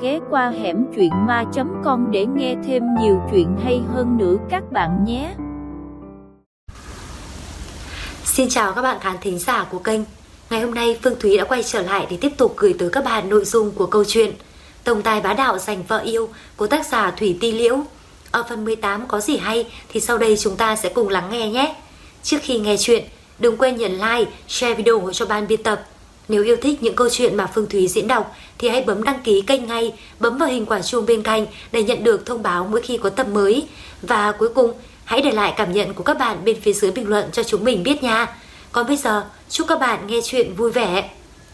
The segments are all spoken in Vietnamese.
ghé qua hẻm truyện ma.com để nghe thêm nhiều chuyện hay hơn nữa các bạn nhé. Xin chào các bạn khán thính giả của kênh. Ngày hôm nay Phương Thúy đã quay trở lại để tiếp tục gửi tới các bạn nội dung của câu chuyện Tổng tài bá đạo giành vợ yêu của tác giả Thủy Ti Liễu. Ở phần 18 có gì hay thì sau đây chúng ta sẽ cùng lắng nghe nhé. Trước khi nghe chuyện, đừng quên nhấn like, share video ủng hộ cho ban biên tập. Nếu yêu thích những câu chuyện mà Phương Thúy diễn đọc thì hãy bấm đăng ký kênh ngay, bấm vào hình quả chuông bên cạnh để nhận được thông báo mỗi khi có tập mới. Và cuối cùng, hãy để lại cảm nhận của các bạn bên phía dưới bình luận cho chúng mình biết nha. Còn bây giờ, chúc các bạn nghe chuyện vui vẻ.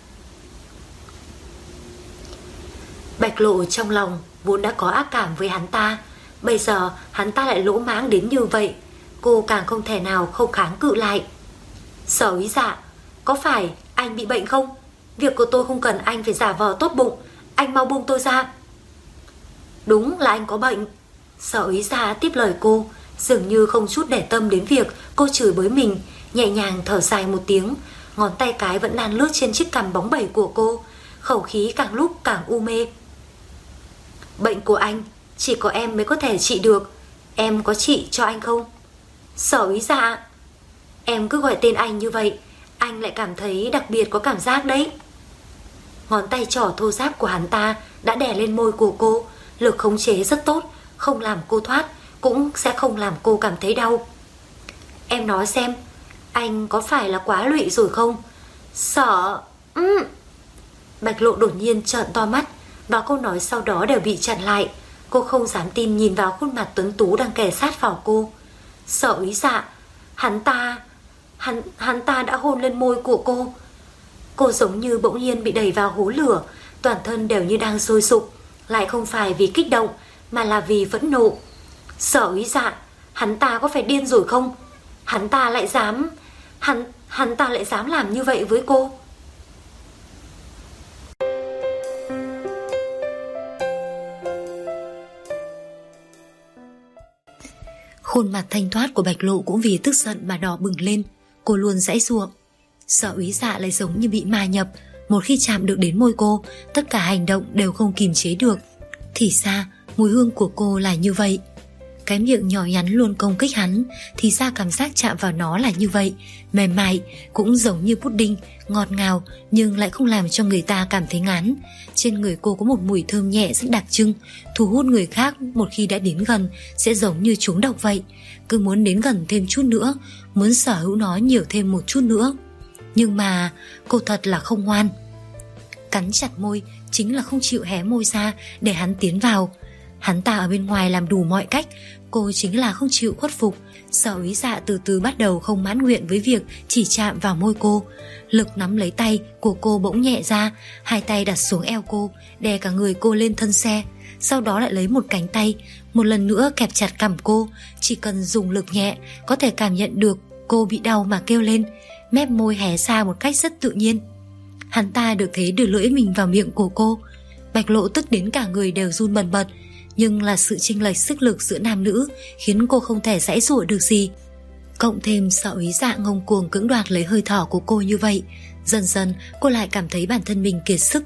Bạch Lộ trong lòng vốn đã có ác cảm với hắn ta, bây giờ hắn ta lại lỗ mãng đến như vậy, cô càng không thể nào không kháng cự lại. Sở Úy Dạ, có phải anh bị bệnh không? Việc của tôi không cần anh phải giả vờ tốt bụng, anh mau buông tôi ra. Đúng là anh có bệnh. Sở Úy Dạ tiếp lời cô, dường như không chút để tâm đến việc cô chửi bới mình, nhẹ nhàng thở dài một tiếng, ngón tay cái vẫn đang lướt trên chiếc cằm bóng bẩy của cô, khẩu khí càng lúc càng u mê. Bệnh của anh chỉ có em mới có thể trị được, em có trị cho anh không? Sở Úy Dạ, em cứ gọi tên anh như vậy, anh lại cảm thấy đặc biệt có cảm giác đấy. Ngón tay trỏ thô ráp của hắn ta đã đè lên môi của cô, lực khống chế rất tốt, không làm cô thoát, cũng sẽ không làm cô cảm thấy đau. Em nói xem, anh có phải là quá lụy rồi không? Sở... Bạch Lộ đột nhiên trợn to mắt, và câu nói sau đó đều bị chặn lại. Cô không dám tin nhìn vào khuôn mặt tuấn tú đang kề sát vào cô. Sở Úy Dạ, hắn ta đã hôn lên môi của cô. Cô giống như bỗng nhiên bị đẩy vào hố lửa, toàn thân đều như đang sôi sục, lại không phải vì kích động mà là vì phẫn nộ. Sở Úy Dạ, hắn ta có phải điên rồi không? Hắn ta lại dám làm như vậy với cô. Khuôn mặt thanh thoát của Bạch Lộ cũng vì tức giận mà đỏ bừng lên. Cô luôn giãy giụa. Sở Úy Dạ lại giống như bị ma nhập, một khi chạm được đến môi cô, tất cả hành động đều không kìm chế được. Thì ra mùi hương của cô là như vậy. Cái miệng nhỏ nhắn luôn công kích hắn, thì ra cảm giác chạm vào nó là như vậy, mềm mại, cũng giống như pudding, ngọt ngào nhưng lại không làm cho người ta cảm thấy ngán. Trên người cô có một mùi thơm nhẹ rất đặc trưng, thu hút người khác một khi đã đến gần sẽ giống như trúng độc vậy, cứ muốn đến gần thêm chút nữa, muốn sở hữu nó nhiều thêm một chút nữa. Nhưng mà cô thật là không ngoan. Cắn chặt môi, chính là không chịu hé môi ra để hắn tiến vào. Hắn ta ở bên ngoài làm đủ mọi cách, cô chính là không chịu khuất phục. Sở Úy Dạ từ từ bắt đầu không mãn nguyện với việc chỉ chạm vào môi cô. Lực nắm lấy tay của cô bỗng nhẹ ra, hai tay đặt xuống eo cô, đè cả người cô lên thân xe. Sau đó lại lấy một cánh tay, một lần nữa kẹp chặt cằm cô. Chỉ cần dùng lực nhẹ, có thể cảm nhận được cô bị đau mà kêu lên. Mép môi hé ra một cách rất tự nhiên. Hắn ta được thế đưa lưỡi mình vào miệng của cô. Bạch Lộ tức đến cả người đều run bần bật, nhưng là sự chênh lệch sức lực giữa nam nữ khiến cô không thể giãy giụa được gì. Cộng thêm Sở Úy Dạ ngông cuồng cưỡng đoạt lấy hơi thở của cô như vậy, dần dần cô lại cảm thấy bản thân mình kiệt sức.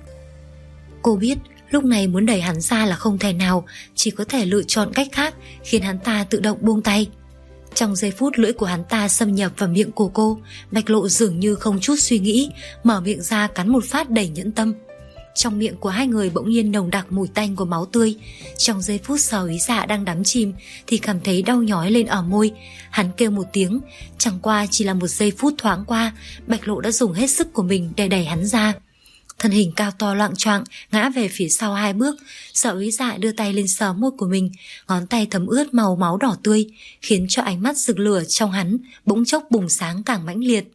Cô biết lúc này muốn đẩy hắn ra là không thể nào, chỉ có thể lựa chọn cách khác khiến hắn ta tự động buông tay. Trong giây phút lưỡi của hắn ta xâm nhập vào miệng của cô, Bạch Lộ dường như không chút suy nghĩ, mở miệng ra cắn một phát đầy nhẫn tâm. Trong miệng của hai người bỗng nhiên nồng đặc mùi tanh của máu tươi. Trong giây phút Sở Úy Dạ đang đắm chìm thì cảm thấy đau nhói lên ở môi. Hắn kêu một tiếng, chẳng qua chỉ là một giây phút thoáng qua, Bạch Lộ đã dùng hết sức của mình để đẩy hắn ra. Thân hình cao to loạng choạng ngã về phía sau 2 bước. Sở Úy Dạ đưa tay lên sờ môi của mình, ngón tay thấm ướt màu máu đỏ tươi, khiến cho ánh mắt rực lửa trong hắn bỗng chốc bùng sáng càng mãnh liệt.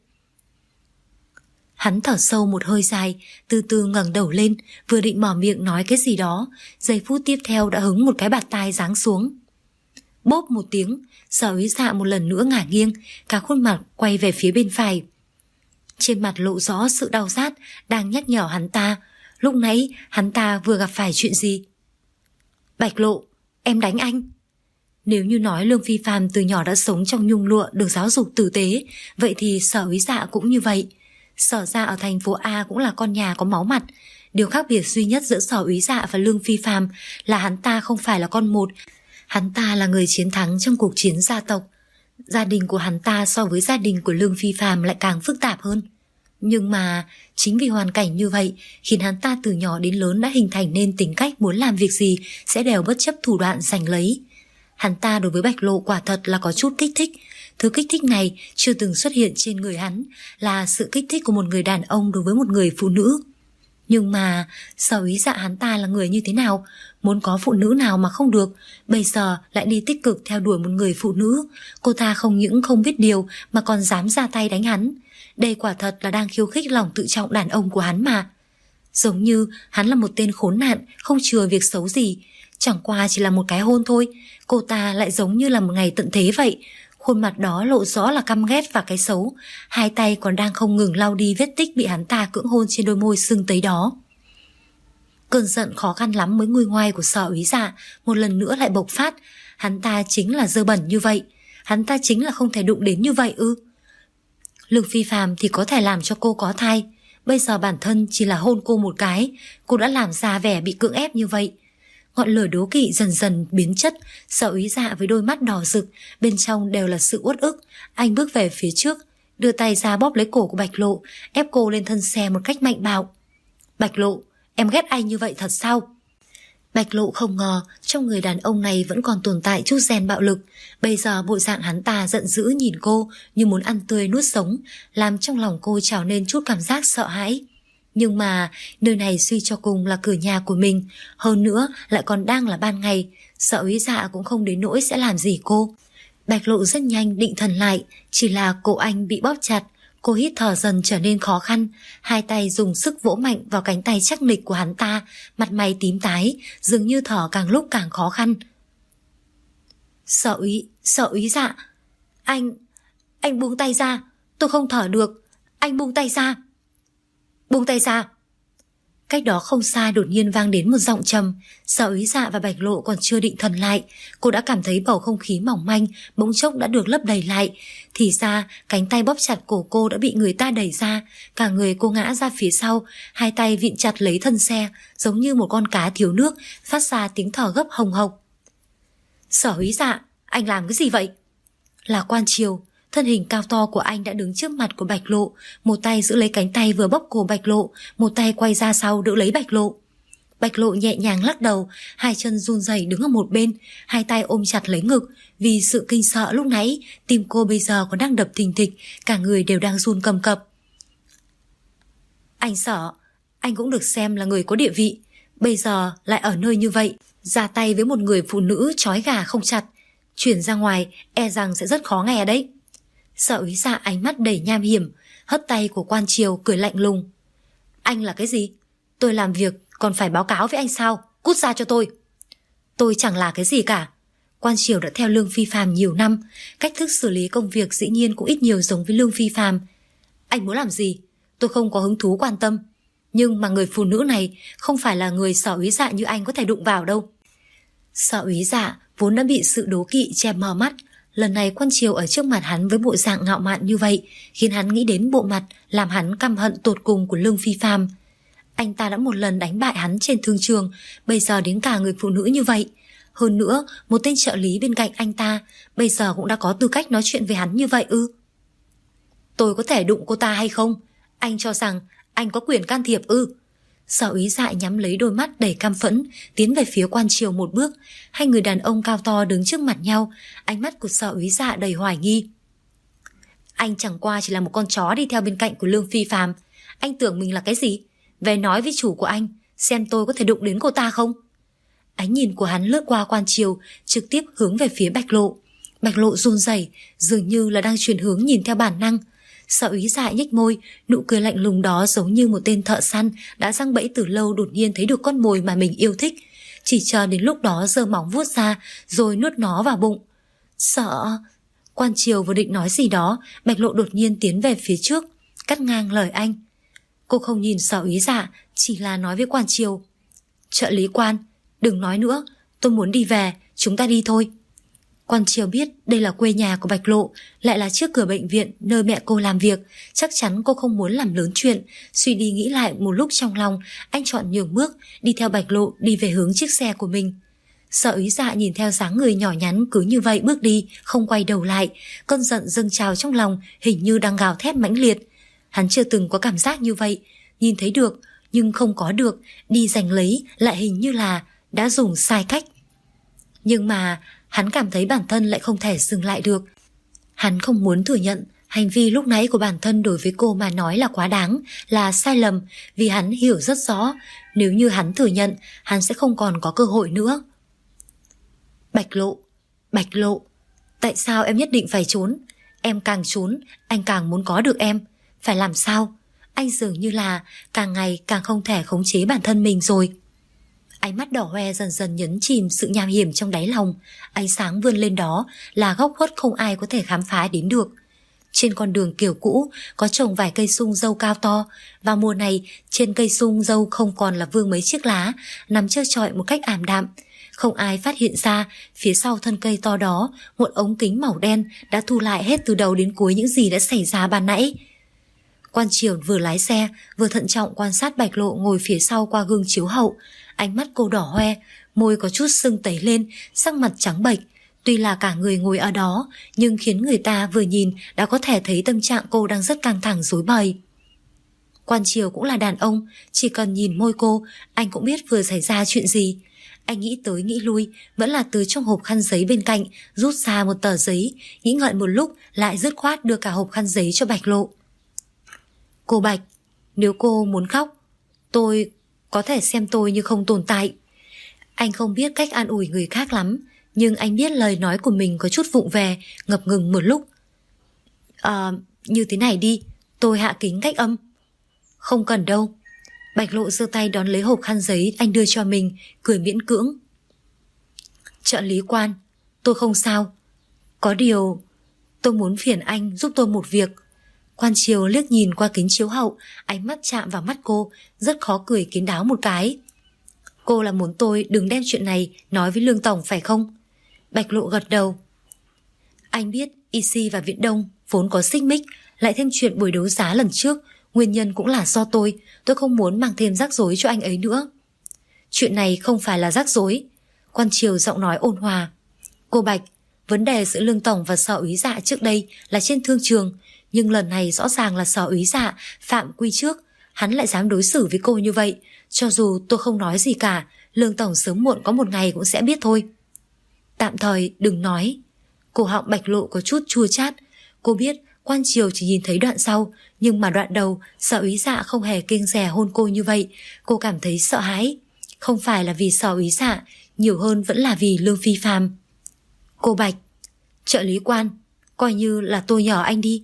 Hắn thở sâu một hơi dài, từ từ ngẩng đầu lên, vừa định mở miệng nói cái gì đó, giây phút tiếp theo đã hứng một cái bạt tai giáng xuống. Bốp một tiếng, Sở Úy Dạ một lần nữa ngả nghiêng, cả khuôn mặt quay về phía bên phải. Trên mặt lộ rõ sự đau rát, đang nhắc nhở hắn ta, lúc nãy hắn ta vừa gặp phải chuyện gì. Bạch Lộ, em đánh anh. Nếu như nói Lương Phi Phàm từ nhỏ đã sống trong nhung lụa, được giáo dục tử tế, vậy thì Sở Úy Dạ cũng như vậy. Sở ra ở thành phố A cũng là con nhà có máu mặt. Điều khác biệt duy nhất giữa Sở Úy Dạ và Lương Phi Phàm là hắn ta không phải là con một. Hắn ta là người chiến thắng trong cuộc chiến gia tộc. Gia đình của hắn ta so với gia đình của Lương Phi Phàm lại càng phức tạp hơn. Nhưng mà chính vì hoàn cảnh như vậy khiến hắn ta từ nhỏ đến lớn đã hình thành nên tính cách muốn làm việc gì sẽ đều bất chấp thủ đoạn giành lấy. Hắn ta đối với Bạch Lộ quả thật là có chút kích thích. Thứ kích thích này chưa từng xuất hiện trên người hắn, là sự kích thích của một người đàn ông đối với một người phụ nữ. Nhưng mà Sở Úy Dạ hắn ta là người như thế nào? Muốn có phụ nữ nào mà không được, bây giờ lại đi tích cực theo đuổi một người phụ nữ. Cô ta không những không biết điều mà còn dám ra tay đánh hắn. Đây quả thật là đang khiêu khích lòng tự trọng đàn ông của hắn mà. Giống như hắn là một tên khốn nạn, không chừa việc xấu gì. Chẳng qua chỉ là một cái hôn thôi, cô ta lại giống như là một ngày tận thế vậy. Khuôn mặt đó lộ rõ là căm ghét và cái xấu. Hai tay còn đang không ngừng lau đi vết tích bị hắn ta cưỡng hôn trên đôi môi sưng tấy đó. Cơn giận khó khăn lắm mới nguôi ngoai của Sở Úy Dạ một lần nữa lại bộc phát. Hắn ta chính là dơ bẩn như vậy, hắn ta chính là không thể đụng đến như vậy ư? Lương Phi Phàm thì có thể làm cho cô có thai. Bây giờ bản thân chỉ là hôn cô một cái, cô đã làm ra vẻ bị cưỡng ép như vậy. Ngọn lửa đố kỵ dần dần biến chất. Sở Úy Dạ với đôi mắt đỏ rực, bên trong đều là sự uất ức. Anh bước về phía trước, đưa tay ra bóp lấy cổ của Bạch Lộ, ép cô lên thân xe một cách mạnh bạo. Bạch Lộ, em ghét anh như vậy thật sao? Bạch Lộ không ngờ trong người đàn ông này vẫn còn tồn tại chút gen bạo lực. Bây giờ bộ dạng hắn ta giận dữ nhìn cô như muốn ăn tươi nuốt sống, làm trong lòng cô trào lên chút cảm giác sợ hãi. Nhưng mà nơi này suy cho cùng là cửa nhà của mình, hơn nữa lại còn đang là ban ngày. Sở Úy Dạ cũng không đến nỗi sẽ làm gì cô. Bạch Lộ rất nhanh định thần lại, chỉ là cổ anh bị bóp chặt. Cô hít thở dần trở nên khó khăn, hai tay dùng sức vỗ mạnh vào cánh tay chắc nịch của hắn ta, mặt mày tím tái, dường như thở càng lúc càng khó khăn. Sở Úy Dạ, anh buông tay ra, tôi không thở được, anh buông tay ra. Buông tay ra. Cách đó không xa đột nhiên vang đến một giọng trầm. Sở Úy Dạ và Bạch Lộ còn chưa định thần lại, cô đã cảm thấy bầu không khí mỏng manh bỗng chốc đã được lấp đầy lại. Thì ra cánh tay bóp chặt cổ cô đã bị người ta đẩy ra, cả người cô ngã ra phía sau, hai tay vịn chặt lấy thân xe, giống như một con cá thiếu nước, phát ra tiếng thở gấp hồng hộc. Sở Úy Dạ, anh làm cái gì vậy? Là Quan Triều. Thân hình cao to của anh đã đứng trước mặt của Bạch Lộ, một tay giữ lấy cánh tay vừa bóp cổ Bạch Lộ, một tay quay ra sau đỡ lấy Bạch Lộ. Bạch Lộ nhẹ nhàng lắc đầu, hai chân run rẩy đứng ở một bên, hai tay ôm chặt lấy ngực. Vì sự kinh sợ lúc nãy, tim cô bây giờ còn đang đập thình thịch, cả người đều đang run cầm cập. Anh Sở, anh cũng được xem là người có địa vị, bây giờ lại ở nơi như vậy, ra tay với một người phụ nữ trói gà không chặt, chuyển ra ngoài e rằng sẽ rất khó nghe đấy. Sở Úy Dạ ánh mắt đầy nham hiểm, hất tay của Quan Triều cười lạnh lùng. Anh là cái gì? Tôi làm việc còn phải báo cáo với anh sao? Cút ra cho tôi. Tôi chẳng là cái gì cả. Quan Triều đã theo Lương Phi Phàm nhiều năm, cách thức xử lý công việc dĩ nhiên cũng ít nhiều giống với Lương Phi Phàm. Anh muốn làm gì? Tôi không có hứng thú quan tâm. Nhưng mà người phụ nữ này không phải là người Sở Úy Dạ như anh có thể đụng vào đâu. Sở Úy Dạ vốn đã bị sự đố kỵ che mờ mắt. Lần này Quan Triều ở trước mặt hắn với bộ dạng ngạo mạn như vậy khiến hắn nghĩ đến bộ mặt làm hắn căm hận tột cùng của Lương Phi Phàm. Anh ta đã một lần đánh bại hắn trên thương trường, bây giờ đến cả người phụ nữ như vậy. Hơn nữa, một tên trợ lý bên cạnh anh ta bây giờ cũng đã có tư cách nói chuyện với hắn như vậy ư? Tôi có thể đụng cô ta hay không? Anh cho rằng anh có quyền can thiệp ư? Sở Úy Dạ nhắm lấy đôi mắt đầy căm phẫn, tiến về phía Quan Triều một bước. Hai người đàn ông cao to đứng trước mặt nhau, ánh mắt của Sở Úy Dạ đầy hoài nghi. Anh chẳng qua chỉ là một con chó đi theo bên cạnh của Lương Phi Phàm. Anh tưởng mình là cái gì? Về nói với chủ của anh, xem tôi có thể đụng đến cô ta không? Ánh nhìn của hắn lướt qua Quan Triều, trực tiếp hướng về phía Bạch Lộ. Bạch Lộ run rẩy, dường như là đang chuyển hướng nhìn theo bản năng. Sở Úy Dạ nhếch môi, nụ cười lạnh lùng đó giống như một tên thợ săn đã giăng bẫy từ lâu đột nhiên thấy được con mồi mà mình yêu thích, chỉ chờ đến lúc đó giơ móng vuốt ra rồi nuốt nó vào bụng. Sợ... Quan Triều vừa định nói gì đó, Bạch Lộ đột nhiên tiến về phía trước, cắt ngang lời anh. Cô không nhìn Sở Úy Dạ, chỉ là nói với Quan Triều. Trợ lý Quan, đừng nói nữa, tôi muốn đi về, chúng ta đi thôi. Quan Triều biết đây là quê nhà của Bạch Lộ, lại là trước cửa bệnh viện nơi mẹ cô làm việc. Chắc chắn cô không muốn làm lớn chuyện. Suy đi nghĩ lại một lúc trong lòng, anh chọn nhường bước, đi theo Bạch Lộ đi về hướng chiếc xe của mình. Sở Úy Dạ nhìn theo dáng người nhỏ nhắn cứ như vậy bước đi, không quay đầu lại. Cơn giận dâng trào trong lòng, hình như đang gào thét mãnh liệt. Hắn chưa từng có cảm giác như vậy. Nhìn thấy được, nhưng không có được. Đi giành lấy, lại hình như là đã dùng sai cách. Nhưng mà hắn cảm thấy bản thân lại không thể dừng lại được. Hắn không muốn thừa nhận hành vi lúc nãy của bản thân đối với cô mà nói là quá đáng, là sai lầm, vì hắn hiểu rất rõ, nếu như hắn thừa nhận, hắn sẽ không còn có cơ hội nữa. Bạch Lộ, Bạch Lộ, tại sao em nhất định phải trốn? Em càng trốn, anh càng muốn có được em. Phải làm sao? Anh dường như là càng ngày càng không thể khống chế bản thân mình rồi. Ánh mắt đỏ hoe dần dần nhấn chìm sự nham hiểm trong đáy lòng. Ánh sáng vươn lên đó là góc khuất không ai có thể khám phá đến được. Trên con đường kiểu cũ có trồng vài cây sung dâu cao to. Vào mùa này, trên cây sung dâu không còn là vương mấy chiếc lá, nằm trơ trọi một cách ảm đạm. Không ai phát hiện ra phía sau thân cây to đó, một ống kính màu đen đã thu lại hết từ đầu đến cuối những gì đã xảy ra ban nãy. Quan Triều vừa lái xe vừa thận trọng quan sát Bạch Lộ ngồi phía sau qua gương chiếu hậu. Ánh mắt cô đỏ hoe, môi có chút sưng tấy lên, sắc mặt trắng bệch. Tuy là cả người ngồi ở đó, nhưng khiến người ta vừa nhìn đã có thể thấy tâm trạng cô đang rất căng thẳng rối bời. Quan Triều cũng là đàn ông, chỉ cần nhìn môi cô, anh cũng biết vừa xảy ra chuyện gì. Anh nghĩ tới nghĩ lui, vẫn là từ trong hộp khăn giấy bên cạnh rút ra một tờ giấy, nghĩ ngợi một lúc lại dứt khoát đưa cả hộp khăn giấy cho Bạch Lộ. Cô Bạch, nếu cô muốn khóc, tôi có thể xem tôi như không tồn tại. Anh không biết cách an ủi người khác lắm, nhưng anh biết lời nói của mình có chút vụng về, ngập ngừng một lúc. Như thế này đi, tôi hạ kính cách âm. Không cần đâu. Bạch Lộ giơ tay đón lấy hộp khăn giấy anh đưa cho mình, cười miễn cưỡng. Trợ lý Quan, tôi không sao. Có điều, tôi muốn phiền anh giúp tôi một việc. Quan Triều liếc nhìn qua kính chiếu hậu, ánh mắt chạm vào mắt cô, rất khó cười kín đáo một cái. Cô là muốn tôi đừng đem chuyện này nói với Lương Tổng phải không? Bạch Lộ gật đầu. Anh biết EC và Viễn Đông vốn có xích mích, lại thêm chuyện buổi đấu giá lần trước, nguyên nhân cũng là do tôi không muốn mang thêm rắc rối cho anh ấy nữa. Chuyện này không phải là rắc rối. Quan Triều giọng nói ôn hòa. Cô Bạch, vấn đề giữa Lương Tổng và Sở Úy Dạ trước đây là trên thương trường, nhưng lần này rõ ràng là Sở Úy Dạ phạm quy trước, hắn lại dám đối xử với cô như vậy. Cho dù tôi không nói gì cả, Lương Tổng sớm muộn có một ngày cũng sẽ biết thôi. Tạm thời đừng nói. Cổ họng Bạch Lộ có chút chua chát. Cô biết Quan Triều chỉ nhìn thấy đoạn sau, nhưng mà đoạn đầu Sở Úy Dạ không hề kiêng dè hôn cô như vậy. Cô cảm thấy sợ hãi. Không phải là vì Sở Úy Dạ, nhiều hơn vẫn là vì Lương Phi Phàm. Cô Bạch, trợ lý Quan, coi như là tôi nhỏ anh đi.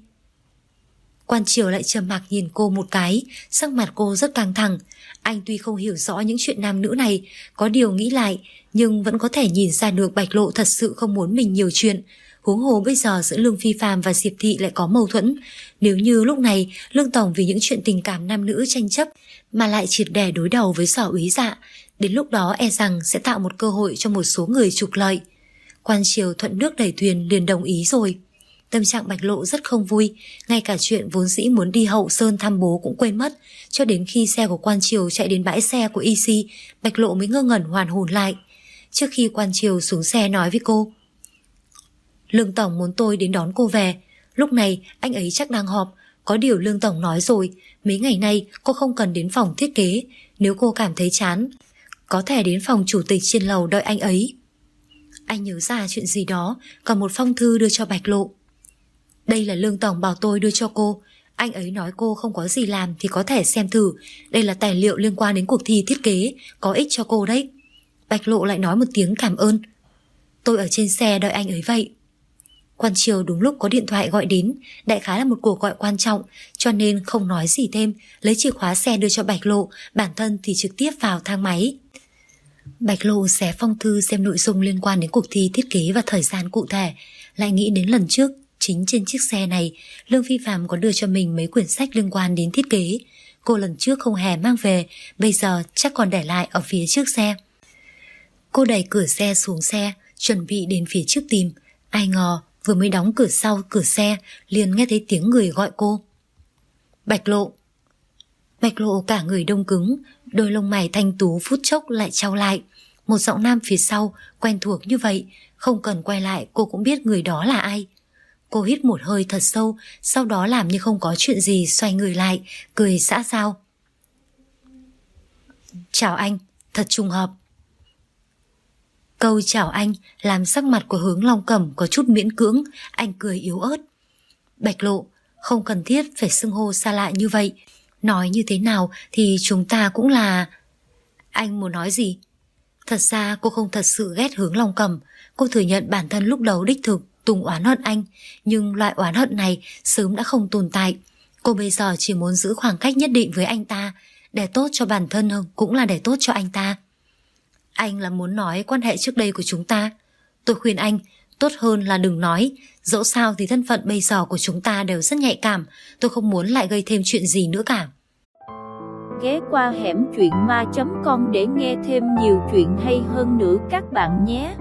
Quan Triều lại trầm mặc nhìn cô một cái, sắc mặt cô rất căng thẳng. Anh tuy không hiểu rõ những chuyện nam nữ này, có điều nghĩ lại, nhưng vẫn có thể nhìn ra được Bạch Lộ thật sự không muốn mình nhiều chuyện. Huống hồ bây giờ giữa Lương Phi Phàm và Diệp Thị lại có mâu thuẫn. Nếu như lúc này Lương Tổng vì những chuyện tình cảm nam nữ tranh chấp mà lại triệt để đối đầu với Sở Úy Dạ, đến lúc đó e rằng sẽ tạo một cơ hội cho một số người trục lợi. Quan Triều thuận nước đẩy thuyền liền đồng ý rồi. Tâm trạng Bạch Lộ rất không vui, ngay cả chuyện vốn dĩ muốn đi Hậu Sơn thăm bố cũng quên mất. Cho đến khi xe của Quan Triều chạy đến bãi xe của EC, Bạch Lộ mới ngơ ngẩn hoàn hồn lại. Trước khi Quan Triều xuống xe nói với cô, Lương Tổng muốn tôi đến đón cô về. Lúc này anh ấy chắc đang họp. Có điều Lương Tổng nói rồi, mấy ngày nay cô không cần đến phòng thiết kế. Nếu cô cảm thấy chán, có thể đến phòng chủ tịch trên lầu đợi anh ấy. Anh nhớ ra chuyện gì đó, còn một phong thư đưa cho Bạch Lộ. Đây là Lương Tổng bảo tôi đưa cho cô. Anh ấy nói cô không có gì làm thì có thể xem thử. Đây là tài liệu liên quan đến cuộc thi thiết kế, có ích cho cô đấy. Bạch Lộ lại nói một tiếng cảm ơn. Tôi ở trên xe đợi anh ấy vậy. Quan Triều đúng lúc có điện thoại gọi đến, đại khái là một cuộc gọi quan trọng, cho nên không nói gì thêm, lấy chìa khóa xe đưa cho Bạch Lộ, bản thân thì trực tiếp vào thang máy. Bạch Lộ xé phong thư xem nội dung liên quan đến cuộc thi thiết kế và thời gian cụ thể, lại nghĩ đến lần trước, chính trên chiếc xe này, Lương Phi Phàm có đưa cho mình mấy quyển sách liên quan đến thiết kế. Cô lần trước không hề mang về, bây giờ chắc còn để lại ở phía trước xe. Cô đẩy cửa xe xuống xe, chuẩn bị đến phía trước tìm. Ai ngờ vừa mới đóng cửa sau cửa xe liền nghe thấy tiếng người gọi cô. Bạch Lộ. Bạch Lộ cả người đông cứng, đôi lông mày thanh tú phút chốc lại chau lại. Một giọng nam phía sau quen thuộc như vậy, không cần quay lại cô cũng biết người đó là ai. Cô hít một hơi thật sâu, sau đó làm như không có chuyện gì, xoay người lại, cười xã giao. Chào anh, thật trùng hợp. Câu chào anh làm sắc mặt của Hướng Long Cẩm có chút miễn cưỡng, anh cười yếu ớt. Bạch Lộ, không cần thiết phải xưng hô xa lạ như vậy. Nói như thế nào thì chúng ta cũng là... Anh muốn nói gì? Thật ra cô không thật sự ghét Hướng Long Cẩm. Cô thừa nhận bản thân lúc đầu đích thực Tùng oán hận anh, nhưng loại oán hận này sớm đã không tồn tại. Cô bây giờ chỉ muốn giữ khoảng cách nhất định với anh ta, để tốt cho bản thân cũng là để tốt cho anh ta. Anh là muốn nói quan hệ trước đây của chúng ta. Tôi khuyên anh tốt hơn là đừng nói. Dẫu sao thì thân phận bây giờ của chúng ta đều rất nhạy cảm. Tôi không muốn lại gây thêm chuyện gì nữa cả. Ghé qua hẻm truyện ma.com để nghe thêm nhiều chuyện hay hơn nữa các bạn nhé.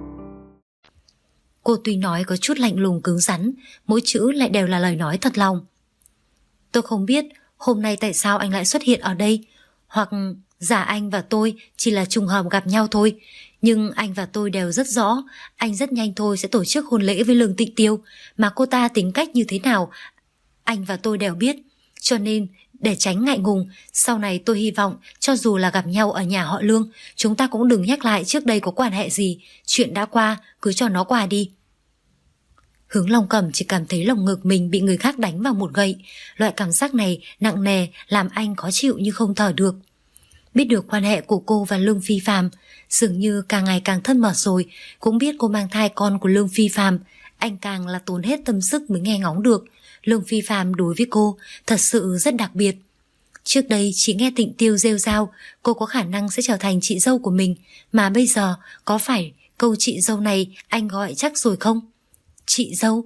Cô tuy nói có chút lạnh lùng cứng rắn, mỗi chữ lại đều là lời nói thật lòng. Tôi không biết hôm nay tại sao anh lại xuất hiện ở đây, hoặc giả anh và tôi chỉ là trùng hợp gặp nhau thôi. Nhưng anh và tôi đều rất rõ, anh rất nhanh thôi sẽ tổ chức hôn lễ với Lương Tịnh Tiêu, mà cô ta tính cách như thế nào anh và tôi đều biết. Cho nên để tránh ngại ngùng, sau này tôi hy vọng cho dù là gặp nhau ở nhà họ Lương, chúng ta cũng đừng nhắc lại trước đây có quan hệ gì. Chuyện đã qua, cứ cho nó qua đi. Hướng Long Cẩm chỉ cảm thấy lồng ngực mình bị người khác đánh vào một gậy. Loại cảm giác này nặng nề làm anh khó chịu như không thở được. Biết được quan hệ của cô và Lương Phi Phạm, dường như càng ngày càng thân mật rồi. Cũng biết cô mang thai con của Lương Phi Phạm, anh càng là tốn hết tâm sức mới nghe ngóng được. Lương Phi Phạm đối với cô thật sự rất đặc biệt. Trước đây chỉ nghe Tịnh Tiêu rêu rao cô có khả năng sẽ trở thành chị dâu của mình, mà bây giờ có phải câu chị dâu này anh gọi chắc rồi không? Chị dâu?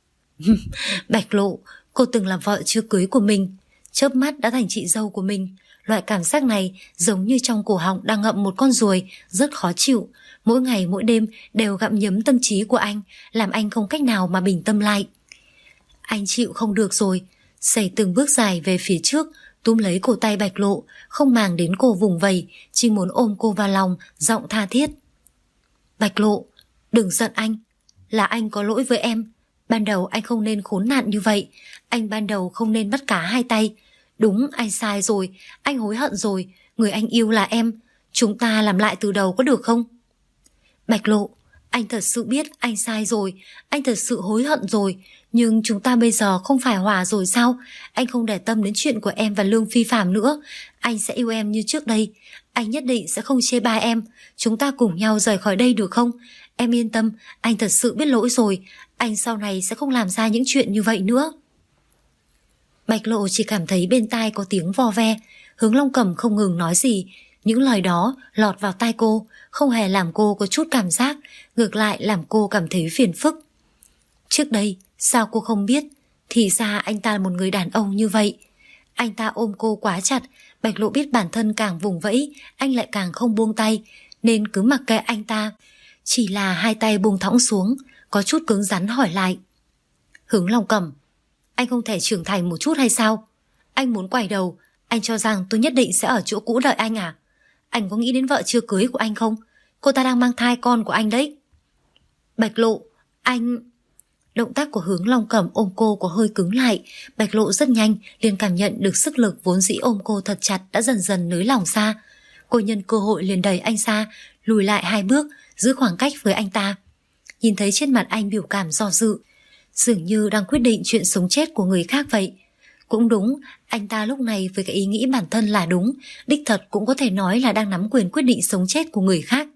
Bạch Lộ, cô từng làm vợ chưa cưới của mình, chớp mắt đã thành chị dâu của mình. Loại cảm giác này giống như trong cổ họng đang ngậm một con ruồi, rất khó chịu. Mỗi ngày mỗi đêm đều gặm nhấm tâm trí của anh, làm anh không cách nào mà bình tâm lại. Anh chịu không được rồi, sẩy từng bước dài về phía trước, túm lấy cổ tay Bạch Lộ, không màng đến cô vùng vầy, chỉ muốn ôm cô vào lòng, giọng tha thiết. Bạch Lộ, đừng giận anh, là anh có lỗi với em. Ban đầu anh không nên khốn nạn như vậy, anh ban đầu không nên bắt cá hai tay. Đúng, anh sai rồi, anh hối hận rồi, người anh yêu là em. Chúng ta làm lại từ đầu có được không? Bạch Lộ, anh thật sự biết anh sai rồi, anh thật sự hối hận rồi. Nhưng chúng ta bây giờ không phải hòa rồi sao? Anh không để tâm đến chuyện của em và Lương Phi Phạm nữa. Anh sẽ yêu em như trước đây. Anh nhất định sẽ không chê bai em. Chúng ta cùng nhau rời khỏi đây được không? Em yên tâm, anh thật sự biết lỗi rồi. Anh sau này sẽ không làm ra những chuyện như vậy nữa. Bạch Lộ chỉ cảm thấy bên tai có tiếng vo ve. Hướng Long Cẩm không ngừng nói gì. Những lời đó lọt vào tai cô, không hề làm cô có chút cảm giác, ngược lại làm cô cảm thấy phiền phức. Trước đây sao cô không biết? Thì ra anh ta là một người đàn ông như vậy. Anh ta ôm cô quá chặt, Bạch Lộ biết bản thân càng vùng vẫy, anh lại càng không buông tay, nên cứ mặc kệ anh ta. Chỉ là hai tay buông thõng xuống, có chút cứng rắn hỏi lại. Hướng Long Cẩm, anh không thể trưởng thành một chút hay sao? Anh muốn quay đầu, anh cho rằng tôi nhất định sẽ ở chỗ cũ đợi anh à? Anh có nghĩ đến vợ chưa cưới của anh không? Cô ta đang mang thai con của anh đấy. Bạch Lộ, anh... Động tác của Hướng Long Cẩm ôm cô có hơi cứng lại. Bạch Lộ rất nhanh liền cảm nhận được sức lực vốn dĩ ôm cô thật chặt đã dần dần nới lỏng ra. Cô nhân cơ hội liền đẩy anh ra, lùi lại 2 bước, giữ khoảng cách với anh ta. Nhìn thấy trên mặt anh biểu cảm do dự, dường như đang quyết định chuyện sống chết của người khác vậy. Cũng đúng, anh ta lúc này với cái ý nghĩ bản thân là đúng, đích thật cũng có thể nói là đang nắm quyền quyết định sống chết của người khác.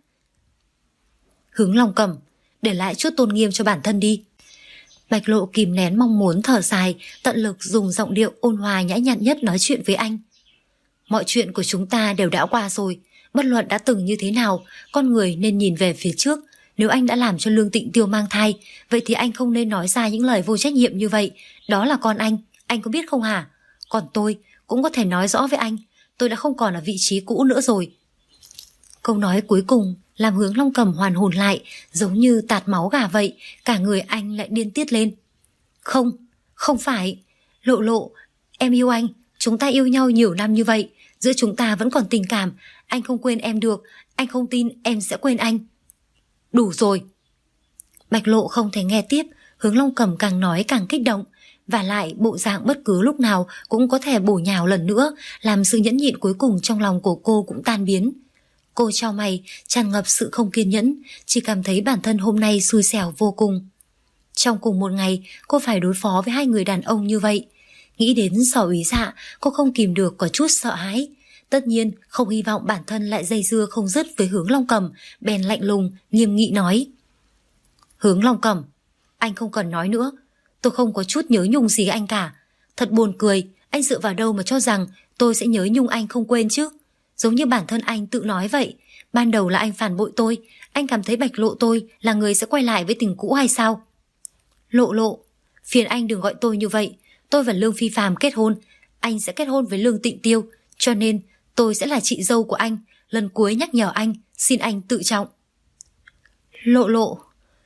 Hướng Long Cẩm, để lại chút tôn nghiêm cho bản thân đi. Bạch Lộ kìm nén mong muốn thở dài, tận lực dùng giọng điệu ôn hòa nhã nhặn nhất nói chuyện với anh. Mọi chuyện của chúng ta đều đã qua rồi, bất luận đã từng như thế nào, con người nên nhìn về phía trước. Nếu anh đã làm cho Lương Tịnh Tiêu mang thai, vậy thì anh không nên nói ra những lời vô trách nhiệm như vậy. Đó là con anh có biết không hả? Còn tôi cũng có thể nói rõ với anh, tôi đã không còn ở vị trí cũ nữa rồi. Câu nói cuối cùng làm Hướng Long Cầm hoàn hồn lại, giống như tạt máu gà vậy, cả người anh lại điên tiết lên. Không, không phải. Lộ Lộ, em yêu anh, chúng ta yêu nhau nhiều năm như vậy, giữa chúng ta vẫn còn tình cảm, anh không quên em được, anh không tin em sẽ quên anh. Đủ rồi. Bạch Lộ không thể nghe tiếp, Hướng Long Cầm càng nói càng kích động, và lại bộ dạng bất cứ lúc nào cũng có thể bổ nhào lần nữa, làm sự nhẫn nhịn cuối cùng trong lòng của cô cũng tan biến. Cô chau mày, tràn ngập sự không kiên nhẫn, chỉ cảm thấy bản thân hôm nay xui xẻo vô cùng. Trong cùng một ngày, cô phải đối phó với hai người đàn ông như vậy. Nghĩ đến Sở Úy Dạ, cô không kìm được có chút sợ hãi. Tất nhiên, không hy vọng bản thân lại dây dưa không dứt với Hướng Long Cầm, bèn lạnh lùng, nghiêm nghị nói. Hướng Long Cầm, anh không cần nói nữa. Tôi không có chút nhớ nhung gì anh cả. Thật buồn cười, anh dựa vào đâu mà cho rằng tôi sẽ nhớ nhung anh không quên chứ. Giống như bản thân anh tự nói vậy. Ban đầu là anh phản bội tôi, anh cảm thấy Bạch Lộ tôi là người sẽ quay lại với tình cũ hay sao? Lộ Lộ, phiền anh đừng gọi tôi như vậy. Tôi và Lương Phi Phàm kết hôn, anh sẽ kết hôn với Lương Tịnh Tiêu, cho nên tôi sẽ là chị dâu của anh. Lần cuối nhắc nhở anh, xin anh tự trọng. Lộ Lộ,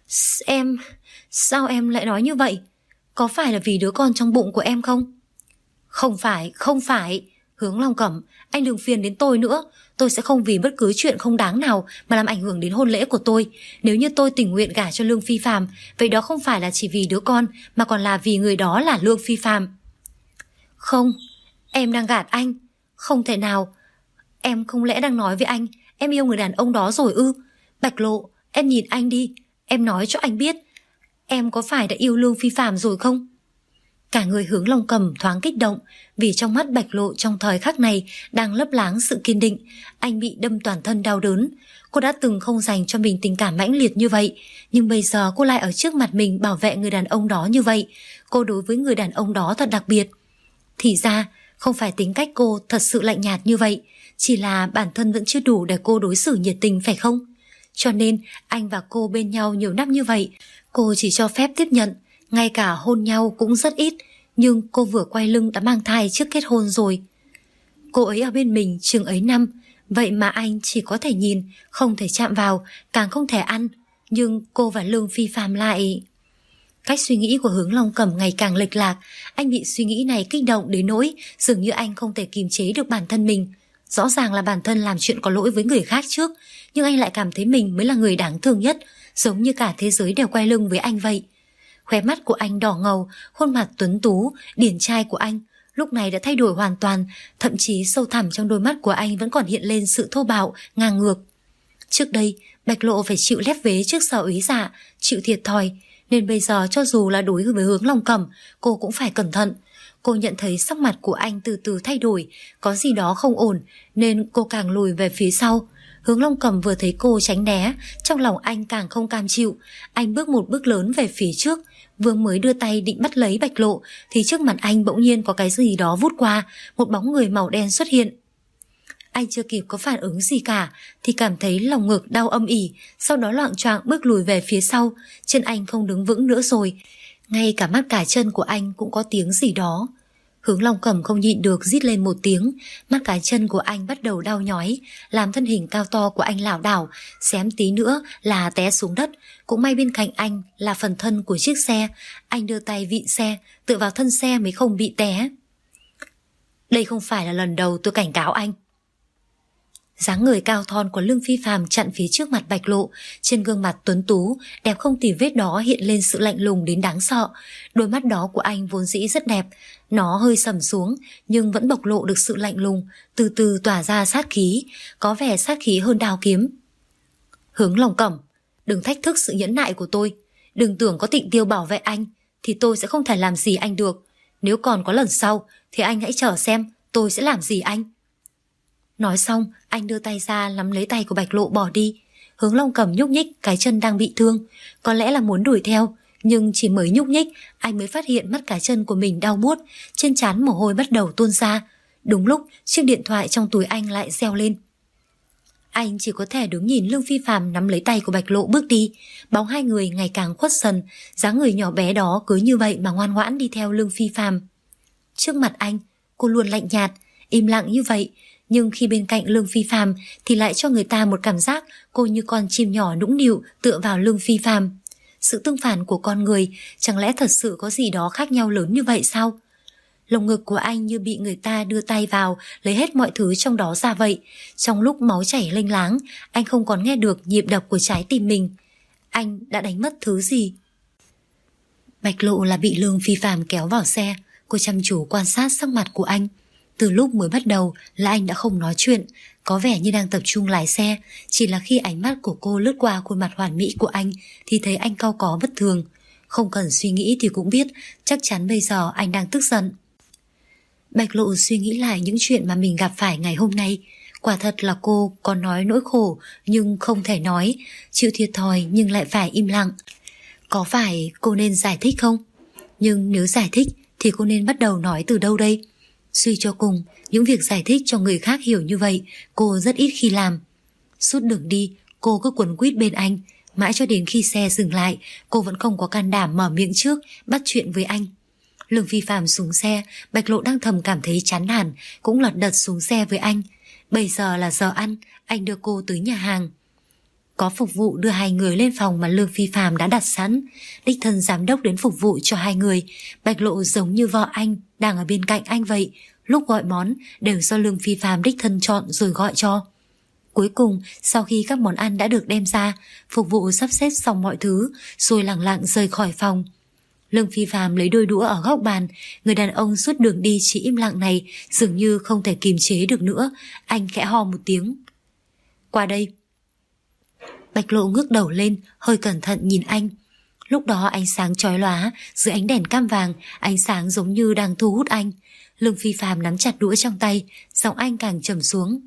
sao em lại nói như vậy? Có phải là vì đứa con trong bụng của em không? Không phải. Hướng Long Cẩm, anh đừng phiền đến tôi nữa. Tôi sẽ không vì bất cứ chuyện không đáng nào mà làm ảnh hưởng đến hôn lễ của tôi. Nếu như tôi tình nguyện gả cho Lương Phi Phàm, vậy đó không phải là chỉ vì đứa con, mà còn là vì người đó là Lương Phi Phàm. Không, em đang gạt anh. Không thể nào. Em không lẽ đang nói với anh em yêu người đàn ông đó rồi ư? Bạch Lộ, em nhìn anh đi. Em nói cho anh biết, em có phải đã yêu Lương Phi Phàm rồi không? Cả người Hướng Long Cầm thoáng kích động, vì trong mắt Bạch Lộ trong thời khắc này đang lấp láng sự kiên định. Anh bị đâm toàn thân đau đớn. Cô đã từng không dành cho mình tình cảm mãnh liệt như vậy, nhưng bây giờ cô lại ở trước mặt mình bảo vệ người đàn ông đó như vậy. Cô đối với người đàn ông đó thật đặc biệt. Thì ra không phải tính cách cô thật sự lạnh nhạt như vậy, chỉ là bản thân vẫn chưa đủ để cô đối xử nhiệt tình, phải không? Cho nên anh và cô bên nhau nhiều năm như vậy, cô chỉ cho phép tiếp nhận, ngay cả hôn nhau cũng rất ít. Nhưng cô vừa quay lưng đã mang thai trước kết hôn rồi. Cô ấy ở bên mình chừng ấy năm, vậy mà anh chỉ có thể nhìn, không thể chạm vào, càng không thể ăn. Nhưng cô và Lương Phi Phàm lại... Cách suy nghĩ của Hướng Long Cẩm ngày càng lệch lạc. Anh bị suy nghĩ này kích động đến nỗi dường như anh không thể kiềm chế được bản thân mình. Rõ ràng là bản thân làm chuyện có lỗi với người khác trước, nhưng anh lại cảm thấy mình mới là người đáng thương nhất, giống như cả thế giới đều quay lưng với anh vậy. Khóe mắt của anh đỏ ngầu, khuôn mặt tuấn tú, điển trai của anh lúc này đã thay đổi hoàn toàn, thậm chí sâu thẳm trong đôi mắt của anh vẫn còn hiện lên sự thô bạo, ngang ngược. Trước đây, Bạch Lộ phải chịu lép vế trước Sở Úy Dạ, chịu thiệt thòi, nên bây giờ cho dù là đối với Hướng Long Cẩm, cô cũng phải cẩn thận. Cô nhận thấy sắc mặt của anh từ từ thay đổi, có gì đó không ổn, nên cô càng lùi về phía sau. Hướng Long Cẩm vừa thấy cô tránh né, trong lòng anh càng không cam chịu. Anh bước một bước lớn về phía trước, vừa mới đưa tay định bắt lấy Bạch Lộ thì trước mặt anh bỗng nhiên có cái gì đó vút qua, một bóng người màu đen xuất hiện. Anh chưa kịp có phản ứng gì cả thì cảm thấy lòng ngực đau âm ỉ, sau đó loạng choạng bước lùi về phía sau. Chân anh không đứng vững nữa rồi, ngay cả mắt cả chân của anh cũng có tiếng gì đó. Hướng Long Cẩm không nhịn được rít lên một tiếng, mắt cá chân của anh bắt đầu đau nhói, làm thân hình cao to của anh lảo đảo, xém tí nữa là té xuống đất. Cũng may bên cạnh anh là phần thân của chiếc xe, anh đưa tay vịn xe, tựa vào thân xe mới không bị té. Đây không phải là lần đầu tôi cảnh cáo anh. Dáng người cao thon của Lương Phi Phàm chặn phía trước mặt Bạch Lộ, trên gương mặt tuấn tú, đẹp không tì vết đó hiện lên sự lạnh lùng đến đáng sợ. Đôi mắt đó của anh vốn dĩ rất đẹp, nó hơi sầm xuống nhưng vẫn bộc lộ được sự lạnh lùng, từ từ tỏa ra sát khí, có vẻ sát khí hơn đao kiếm. Hướng Long Cẩm, đừng thách thức sự nhẫn nại của tôi, đừng tưởng có Tịnh Tiêu bảo vệ anh thì tôi sẽ không thể làm gì anh được. Nếu còn có lần sau thì anh hãy chờ xem tôi sẽ làm gì anh. Nói xong, anh đưa tay ra nắm lấy tay của Bạch Lộ bỏ đi. Hướng Long Cẩm nhúc nhích cái chân đang bị thương, có lẽ là muốn đuổi theo, nhưng chỉ mới nhúc nhích, anh mới phát hiện mắt cá chân của mình đau buốt, trên trán mồ hôi bắt đầu tuôn ra. Đúng lúc, chiếc điện thoại trong túi anh lại reo lên. Anh chỉ có thể đứng nhìn Lương Phi Phàm nắm lấy tay của Bạch Lộ bước đi, bóng hai người ngày càng khuất dần, dáng người nhỏ bé đó cứ như vậy mà ngoan ngoãn đi theo Lương Phi Phàm. Trước mặt anh, cô luôn lạnh nhạt, im lặng như vậy, Nhưng khi bên cạnh Lương Phi Phàm thì lại cho người ta một cảm giác cô như con chim nhỏ nũng nịu tựa vào Lương Phi Phàm. Sự tương phản của con người, chẳng lẽ thật sự có gì đó khác nhau lớn như vậy sao? Lồng ngực của anh như bị người ta đưa tay vào lấy hết mọi thứ trong đó ra vậy. Trong lúc máu chảy lênh láng, anh không còn nghe được nhịp đập của trái tim mình. Anh đã đánh mất thứ gì? Bạch Lộ là bị Lương Phi Phàm kéo vào xe. Cô chăm chú quan sát sắc mặt của anh. Từ lúc mới bắt đầu là anh đã không nói chuyện, có vẻ như đang tập trung lái xe. Chỉ là khi ánh mắt của cô lướt qua khuôn mặt hoàn mỹ của anh thì thấy anh cau có bất thường. Không cần suy nghĩ thì cũng biết chắc chắn bây giờ anh đang tức giận. Bạch Lộ suy nghĩ lại những chuyện mà mình gặp phải ngày hôm nay. Quả thật là cô có nói nỗi khổ nhưng không thể nói, chịu thiệt thòi nhưng lại phải im lặng. Có phải cô nên giải thích không? Nhưng nếu giải thích thì cô nên bắt đầu nói từ đâu đây? Suy cho cùng, những việc giải thích cho người khác hiểu như vậy cô rất ít khi làm. Suốt đường đi cô cứ quấn quýt bên anh, mãi cho đến khi xe dừng lại cô vẫn không có can đảm mở miệng trước bắt chuyện với anh. Lương Phi Phàm xuống xe, Bạch Lộ đang thầm cảm thấy chán nản, cũng lật đật xuống xe với anh. Bây giờ là giờ ăn, anh đưa cô tới nhà hàng. Có phục vụ đưa hai người lên phòng mà Lương Phi Phàm đã đặt sẵn. Đích thân giám đốc đến phục vụ cho hai người. Bạch Lộ giống như vợ anh đang ở bên cạnh anh vậy. Lúc gọi món đều do Lương Phi Phàm đích thân chọn rồi gọi cho. Cuối cùng, sau khi các món ăn đã được đem ra, phục vụ sắp xếp xong mọi thứ rồi lặng lặng rời khỏi phòng. Lương Phi Phàm lấy đôi đũa ở góc bàn. Người đàn ông suốt đường đi chỉ im lặng này dường như không thể kìm chế được nữa. Anh khẽ ho một tiếng. Qua đây. Bạch Lộ ngước đầu lên, hơi cẩn thận nhìn anh. Lúc đó ánh sáng chói lóa, dưới ánh đèn cam vàng, ánh sáng giống như đang thu hút anh. Lương Phi Phàm nắm chặt đũa trong tay, giọng anh càng trầm xuống.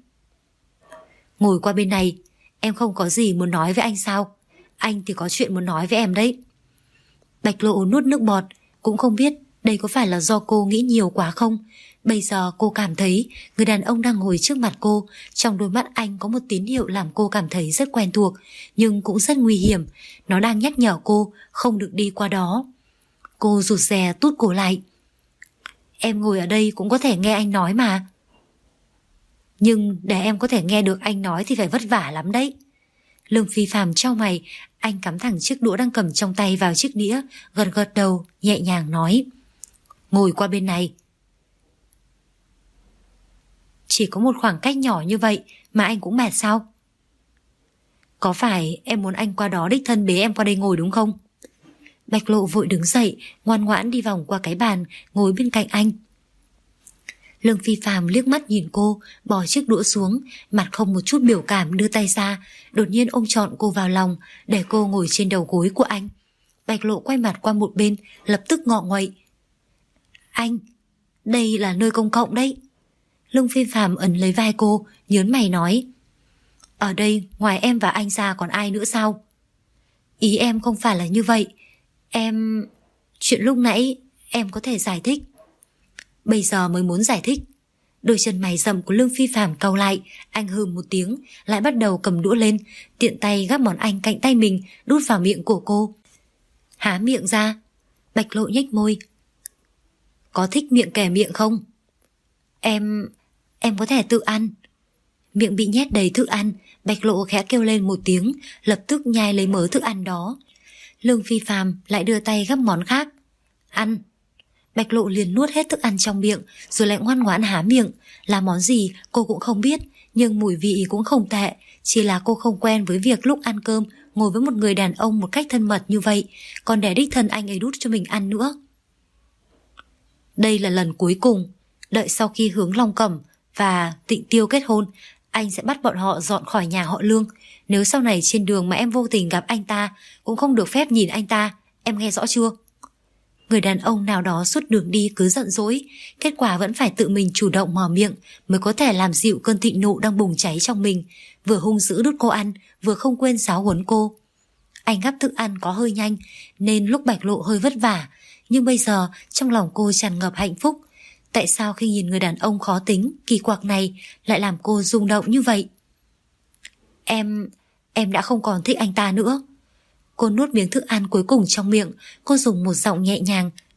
Ngồi qua bên này, em không có gì muốn nói với anh sao? Anh thì có chuyện muốn nói với em đấy. Bạch Lộ nuốt nước bọt, cũng không biết đây có phải là do cô nghĩ nhiều quá không. Bây giờ cô cảm thấy người đàn ông đang ngồi trước mặt cô, trong đôi mắt anh có một tín hiệu làm cô cảm thấy rất quen thuộc, nhưng cũng rất nguy hiểm. Nó đang nhắc nhở cô không được đi qua đó. Cô rụt rè tút cổ lại. Em ngồi ở đây cũng có thể nghe anh nói mà. Nhưng để em có thể nghe được anh nói thì phải vất vả lắm đấy. Lương Phi Phàm chau mày, anh cắm thẳng chiếc đũa đang cầm trong tay vào chiếc đĩa, gật gật đầu, nhẹ nhàng nói. Ngồi qua bên này. Chỉ có một khoảng cách nhỏ như vậy mà anh cũng mệt sao? Có phải em muốn anh qua đó đích thân bế em qua đây ngồi đúng không? Bạch Lộ vội đứng dậy, ngoan ngoãn đi vòng qua cái bàn, ngồi bên cạnh anh. Lương Phi Phàm liếc mắt nhìn cô, bỏ chiếc đũa xuống, mặt không một chút biểu cảm đưa tay ra, đột nhiên ôm trọn cô vào lòng, để cô ngồi trên đầu gối của anh. Bạch Lộ quay mặt qua một bên, lập tức ngọ nguậy. Anh, đây là nơi công cộng đấy. Lương Phi Phàm ấn lấy vai cô, nhớn mày nói. Ở đây ngoài em và anh ra còn ai nữa sao? Ý em không phải là như vậy. Chuyện lúc nãy em có thể giải thích. Bây giờ mới muốn giải thích. Đôi chân mày rậm của Lương Phi Phàm cau lại, anh hừm một tiếng, lại bắt đầu cầm đũa lên, tiện tay gắp món ăn cạnh tay mình đút vào miệng của cô. Há miệng ra. Bạch Lộ nhếch môi. Có thích miệng kè miệng không? Em có thể tự ăn. Miệng bị nhét đầy thức ăn, Bạch Lộ khẽ kêu lên một tiếng, lập tức nhai lấy mớ thức ăn đó. Lương Phi Phàm lại đưa tay gắp món khác. Ăn. Bạch Lộ liền nuốt hết thức ăn trong miệng, rồi lại ngoan ngoãn há miệng. Là món gì cô cũng không biết, nhưng mùi vị cũng không tệ. Chỉ là cô không quen với việc lúc ăn cơm ngồi với một người đàn ông một cách thân mật như vậy, còn để đích thân anh ấy đút cho mình ăn nữa. Đây là lần cuối cùng. Đợi sau khi Hướng Long Cẩm và Tịnh Tiêu kết hôn, anh sẽ bắt bọn họ dọn khỏi nhà họ Lương. Nếu sau này trên đường mà em vô tình gặp anh ta, cũng không được phép nhìn anh ta. Em nghe rõ chưa? Người đàn ông nào đó suốt đường đi cứ giận dỗi, kết quả vẫn phải tự mình chủ động mở miệng mới có thể làm dịu cơn thịnh nộ đang bùng cháy trong mình. Vừa hung dữ đút cô ăn, vừa không quên giáo huấn cô. Anh gắp thức ăn có hơi nhanh, nên lúc Bạch Lộ hơi vất vả, nhưng bây giờ trong lòng cô tràn ngập hạnh phúc. Tại sao khi nhìn người đàn ông khó tính, kỳ quặc này lại làm cô rung động như vậy? Em đã không còn thích anh ta nữa. Cô nuốt miếng thức ăn cuối cùng trong miệng, cô dùng một giọng nhẹ nhàng,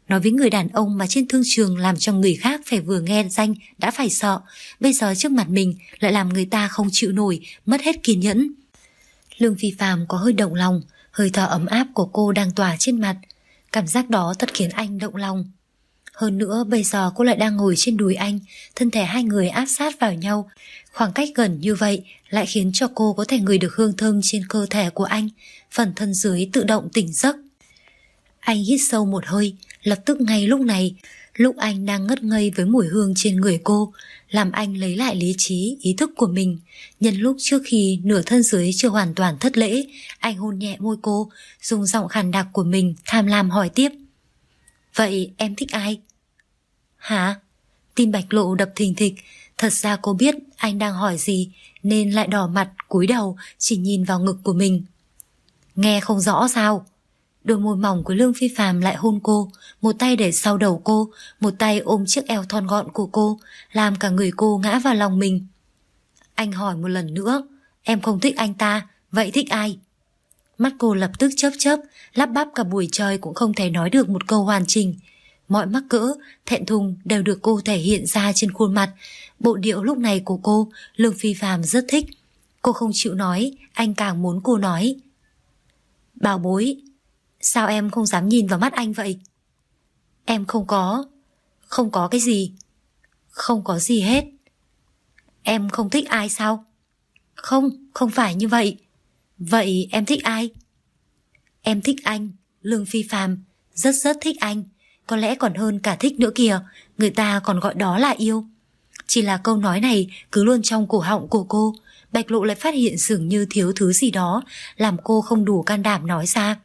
Nói với người đàn ông mà trên thương trường làm cho người khác phải vừa nghe danh đã phải sợ, bây giờ trước mặt mình lại làm người ta không chịu nổi, mất hết kiên nhẫn. Lương Phi Phàm có hơi động lòng, hơi thở ấm áp của cô đang tỏa trên mặt. Cảm giác đó thật khiến anh động lòng. Hơn nữa bây giờ cô lại đang ngồi trên đùi anh, thân thể hai người áp sát vào nhau. Khoảng cách gần như vậy lại khiến cho cô có thể ngửi được hương thơm trên cơ thể của anh, phần thân dưới tự động tỉnh giấc. Anh hít sâu một hơi, lập tức ngay lúc này, lúc anh đang ngất ngây với mùi hương trên người cô, làm anh lấy lại lý trí, ý thức của mình. Nhân lúc trước khi nửa thân dưới chưa hoàn toàn thất lễ, anh hôn nhẹ môi cô, dùng giọng khàn đặc của mình tham lam hỏi tiếp. Vậy em thích ai? Hả? Tim Bạch Lộ đập thình thịch. Thật ra cô biết anh đang hỏi gì nên lại đỏ mặt cúi đầu chỉ nhìn vào ngực của mình. Nghe không rõ sao? Đôi môi mỏng của Lương Phi Phàm lại hôn cô, một tay để sau đầu cô, một tay ôm chiếc eo thon gọn của cô, làm cả người cô ngã vào lòng mình. Anh hỏi một lần nữa, em không thích anh ta, vậy thích ai? Mắt cô lập tức chớp chớp, lắp bắp cả buổi trời cũng không thể nói được một câu hoàn chỉnh. Mọi mắc cỡ, thẹn thùng đều được cô thể hiện ra trên khuôn mặt. Bộ điệu lúc này của cô, Lương Phi Phàm rất thích. Cô không chịu nói, anh càng muốn cô nói. Bảo bối, sao em không dám nhìn vào mắt anh vậy? Em không có cái gì. Không có gì hết. Em không thích ai sao? Không phải như vậy. Vậy em thích ai? Em thích anh, Lương Phi Phàm, rất rất thích anh. Có lẽ còn hơn cả thích nữa kìa, người ta còn gọi đó là yêu. Chỉ là câu nói này cứ luôn trong cổ họng của cô, Bạch Lộ lại phát hiện dường như thiếu thứ gì đó, làm cô không đủ can đảm nói ra.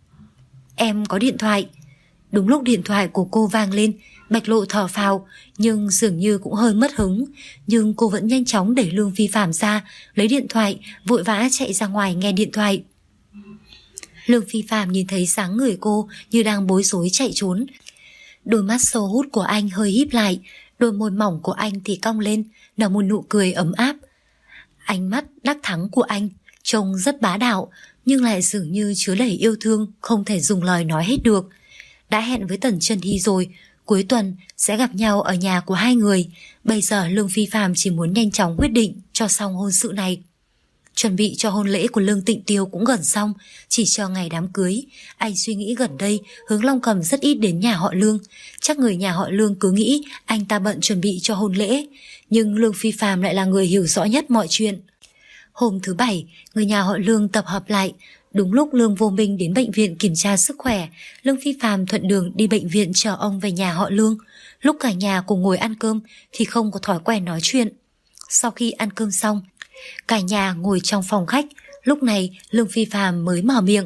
Em có điện thoại. Đúng lúc điện thoại của cô vang lên, Bạch Lộ thở phào, nhưng dường như cũng hơi mất hứng. Nhưng cô vẫn nhanh chóng đẩy Lương Phi Phàm ra, lấy điện thoại, vội vã chạy ra ngoài nghe điện thoại. Lương Phi Phàm nhìn thấy dáng người cô như đang bối rối chạy trốn. Đôi mắt sâu hút của anh hơi híp lại, đôi môi mỏng của anh thì cong lên, nở một nụ cười ấm áp. Ánh mắt đắc thắng của anh trông rất bá đạo, nhưng lại dường như chứa đầy yêu thương, không thể dùng lời nói hết được. Đã hẹn với Tần Chân Hy rồi, cuối tuần sẽ gặp nhau ở nhà của hai người. Bây giờ Lương Phi Phàm chỉ muốn nhanh chóng quyết định cho xong hôn sự này. Chuẩn bị cho hôn lễ của Lương Tịnh Tiêu cũng gần xong, chỉ chờ ngày đám cưới. Anh suy nghĩ gần đây Hướng Long Cầm rất ít đến nhà họ Lương. Chắc người nhà họ Lương cứ nghĩ anh ta bận chuẩn bị cho hôn lễ, nhưng Lương Phi Phàm lại là người hiểu rõ nhất mọi chuyện. Hôm thứ Bảy, người nhà họ Lương tập hợp lại. Đúng lúc Lương Vô Minh đến bệnh viện kiểm tra sức khỏe, Lương Phi Phàm thuận đường đi bệnh viện chờ ông về nhà họ Lương. Lúc cả nhà cùng ngồi ăn cơm thì không có thói quen nói chuyện. Sau khi ăn cơm xong, cả nhà ngồi trong phòng khách. Lúc này Lương Phi Phàm mới mở miệng.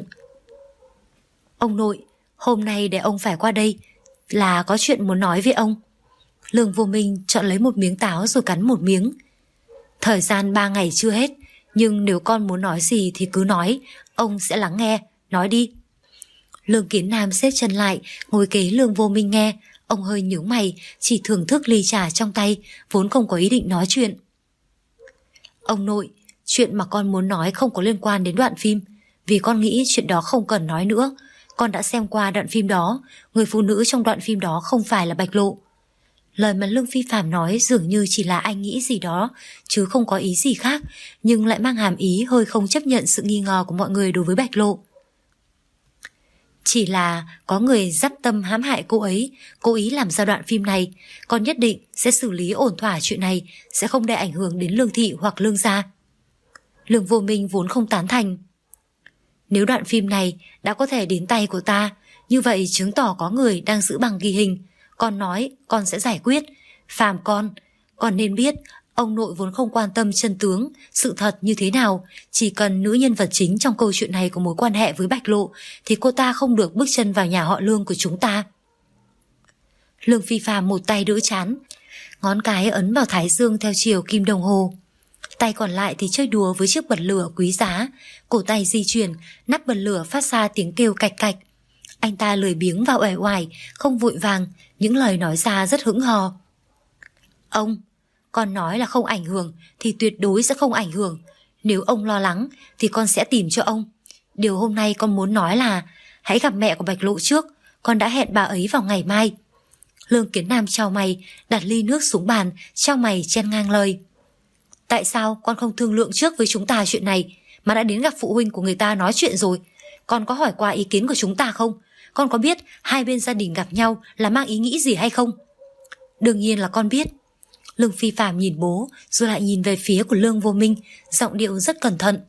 Ông nội, hôm nay để ông phải qua đây là có chuyện muốn nói với ông. Lương Vô Minh chọn lấy một miếng táo rồi cắn một miếng. Thời gian 3 ngày chưa hết, nhưng nếu con muốn nói gì thì cứ nói, ông sẽ lắng nghe, nói đi. Lương Kiến Nam xếp chân lại, ngồi kế Lương Vô Minh nghe. Ông hơi nhướng mày, chỉ thưởng thức ly trà trong tay, vốn không có ý định nói chuyện. Ông nội, chuyện mà con muốn nói không có liên quan đến đoạn phim, vì con nghĩ chuyện đó không cần nói nữa. Con đã xem qua đoạn phim đó, người phụ nữ trong đoạn phim đó không phải là Bạch Lộ. Lời mà Lương Phi Phàm nói dường như chỉ là anh nghĩ gì đó, chứ không có ý gì khác, nhưng lại mang hàm ý hơi không chấp nhận sự nghi ngờ của mọi người đối với Bạch Lộ. Chỉ là có người dắt tâm hãm hại cô ấy, cố ý làm ra đoạn phim này. Con nhất định sẽ xử lý ổn thỏa chuyện này, sẽ không để ảnh hưởng đến Lương thị hoặc Lương gia. Lương Vô Minh vốn không tán thành. Nếu đoạn phim này đã có thể đến tay của ta, như vậy chứng tỏ có người đang giữ bằng ghi hình. Con nói con sẽ giải quyết. Phàm con nên biết ông nội vốn không quan tâm chân tướng, sự thật như thế nào. Chỉ cần nữ nhân vật chính trong câu chuyện này có mối quan hệ với Bạch Lộ thì cô ta không được bước chân vào nhà họ Lương của chúng ta. Lương Phi Phàm một tay đỡ trán, ngón cái ấn vào thái dương theo chiều kim đồng hồ. Tay còn lại thì chơi đùa với chiếc bật lửa quý giá. Cổ tay di chuyển, nắp bật lửa phát ra tiếng kêu cạch cạch. Anh ta lười biếng và uể oải, không vội vàng, những lời nói ra rất hững hờ. Ông, con nói là không ảnh hưởng thì tuyệt đối sẽ không ảnh hưởng. Nếu ông lo lắng thì con sẽ tìm cho ông. Điều hôm nay con muốn nói là hãy gặp mẹ của Bạch Lộ trước. con đã hẹn bà ấy vào ngày mai. Lương Kiến Nam chau mày, đặt ly nước xuống bàn, chau mày chen ngang lời. Tại sao con không thương lượng trước với chúng ta chuyện này, mà đã đến gặp phụ huynh của người ta nói chuyện rồi? Con có hỏi qua ý kiến của chúng ta không? Con có biết hai bên gia đình gặp nhau là mang ý nghĩ gì hay không? Đương nhiên là con biết. Lương Phi Phạm nhìn bố, rồi lại nhìn về phía của Lương Vô Minh, giọng điệu rất cẩn thận.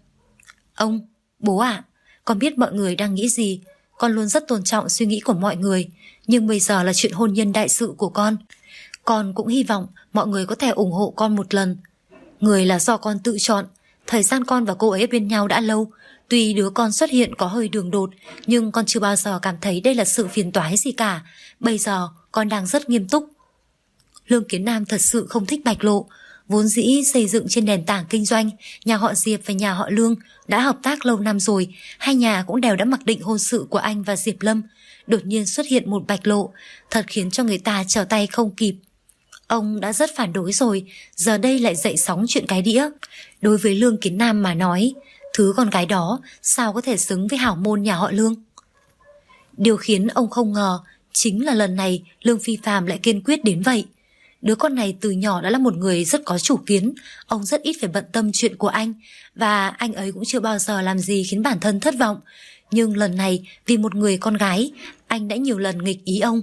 Bố ạ, con biết mọi người đang nghĩ gì. Con luôn rất tôn trọng suy nghĩ của mọi người, nhưng bây giờ là chuyện hôn nhân đại sự của con. Con cũng hy vọng mọi người có thể ủng hộ con một lần. Người là do con tự chọn. Thời gian con và cô ấy bên nhau đã lâu. Tuy đứa con xuất hiện có hơi đường đột, nhưng con chưa bao giờ cảm thấy đây là sự phiền toái gì cả. Bây giờ con đang rất nghiêm túc. Lương Kiến Nam thật sự không thích Bạch Lộ. Vốn dĩ xây dựng trên nền tảng kinh doanh, nhà họ Diệp và nhà họ Lương đã hợp tác lâu năm rồi. Hai nhà cũng đều đã mặc định hôn sự của anh và Diệp Lâm. Đột nhiên xuất hiện một Bạch Lộ, thật khiến cho người ta trở tay không kịp. Ông đã rất phản đối rồi, giờ đây lại dậy sóng chuyện cái đĩa. Đối với Lương Kiến Nam mà nói, thứ con gái đó sao có thể xứng với hảo môn nhà họ Lương. Điều khiến ông không ngờ chính là lần này Lương Phi Phạm lại kiên quyết đến vậy. Đứa con này từ nhỏ đã là một người rất có chủ kiến. Ông rất ít phải bận tâm chuyện của anh, và anh ấy cũng chưa bao giờ làm gì khiến bản thân thất vọng. Nhưng lần này vì một người con gái, anh đã nhiều lần nghịch ý ông.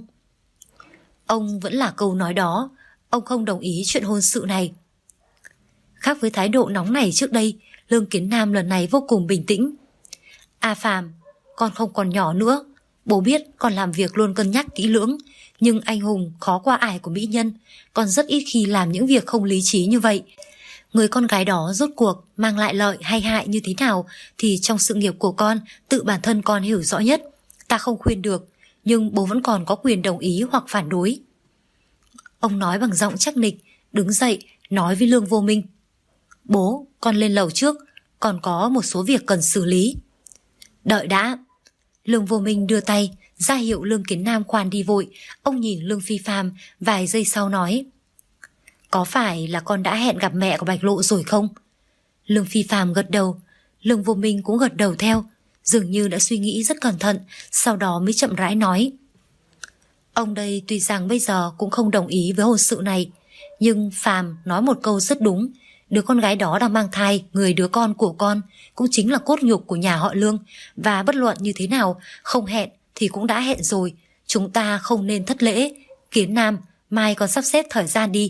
Ông vẫn là câu nói đó, ông không đồng ý chuyện hôn sự này. Khác với thái độ nóng này trước đây, Lương Kiến Nam lần này vô cùng bình tĩnh. Phạm, con không còn nhỏ nữa. Bố biết con làm việc luôn cân nhắc kỹ lưỡng, nhưng anh hùng khó qua ải của mỹ nhân. Con rất ít khi làm những việc không lý trí như vậy. Người con gái đó rốt cuộc mang lại lợi hay hại như thế nào thì trong sự nghiệp của con, tự bản thân con hiểu rõ nhất. Ta không khuyên được, nhưng bố vẫn còn có quyền đồng ý hoặc phản đối. Ông nói bằng giọng chắc nịch, đứng dậy nói với Lương Vô Minh. Bố, con lên lầu trước, còn có một số việc cần xử lý. Đợi đã. Lương Vô Minh đưa tay ra hiệu Lương Kiến Nam khoan đi vội. Ông nhìn Lương Phi Phạm vài giây sau nói. Có phải là con đã hẹn gặp mẹ của Bạch Lộ rồi không? Lương Phi Phạm gật đầu. Lương Vô Minh cũng gật đầu theo, dường như đã suy nghĩ rất cẩn thận, sau đó mới chậm rãi nói. Ông đây tuy rằng bây giờ cũng không đồng ý với hôn sự này, nhưng Phạm nói một câu rất đúng. Đứa con gái đó đang mang thai người đứa con của con, cũng chính là cốt nhục của nhà họ Lương, và bất luận như thế nào, không hẹn thì cũng đã hẹn rồi. Chúng ta không nên thất lễ. Kiến Nam, mai con sắp xếp thời gian đi.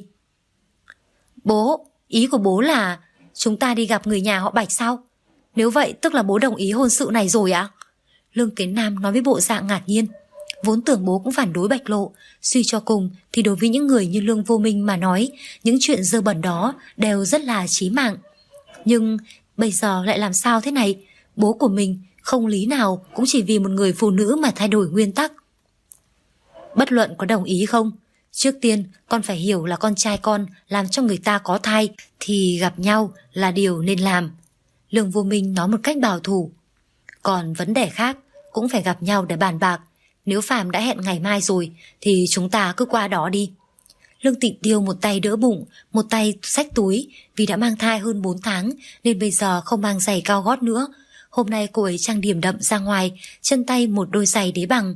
Bố, ý của bố là chúng ta đi gặp người nhà họ Bạch sao? Nếu vậy tức là bố đồng ý hôn sự này rồi ạ? Lương Kiến Nam nói với bộ dạng ngạc nhiên. Vốn tưởng bố cũng phản đối Bạch Lộ, suy cho cùng thì đối với những người như Lương Vô Minh mà nói, những chuyện dơ bẩn đó đều rất là chí mạng. Nhưng bây giờ lại làm sao thế này? Bố của mình không lý nào cũng chỉ vì một người phụ nữ mà thay đổi nguyên tắc. Bất luận có đồng ý không, trước tiên con phải hiểu là con trai con làm cho người ta có thai thì gặp nhau là điều nên làm. Lương Vô Minh nói một cách bảo thủ. Còn vấn đề khác cũng phải gặp nhau để bàn bạc. Nếu Phạm đã hẹn ngày mai rồi thì chúng ta cứ qua đó đi. Lương Tịnh Tiêu một tay đỡ bụng, một tay xách túi. Vì đã mang thai hơn 4 tháng nên bây giờ không mang giày cao gót nữa. Hôm nay cô ấy trang điểm đậm ra ngoài, chân tay một đôi giày đế bằng.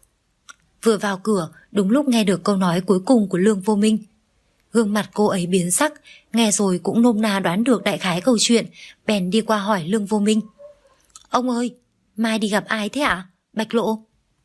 Vừa vào cửa, đúng lúc nghe được câu nói cuối cùng của Lương Vô Minh. Gương mặt cô ấy biến sắc, nghe rồi cũng nôm na đoán được đại khái câu chuyện, bèn đi qua hỏi Lương Vô Minh. Ông ơi, mai đi gặp ai thế ạ? Bạch Lộ.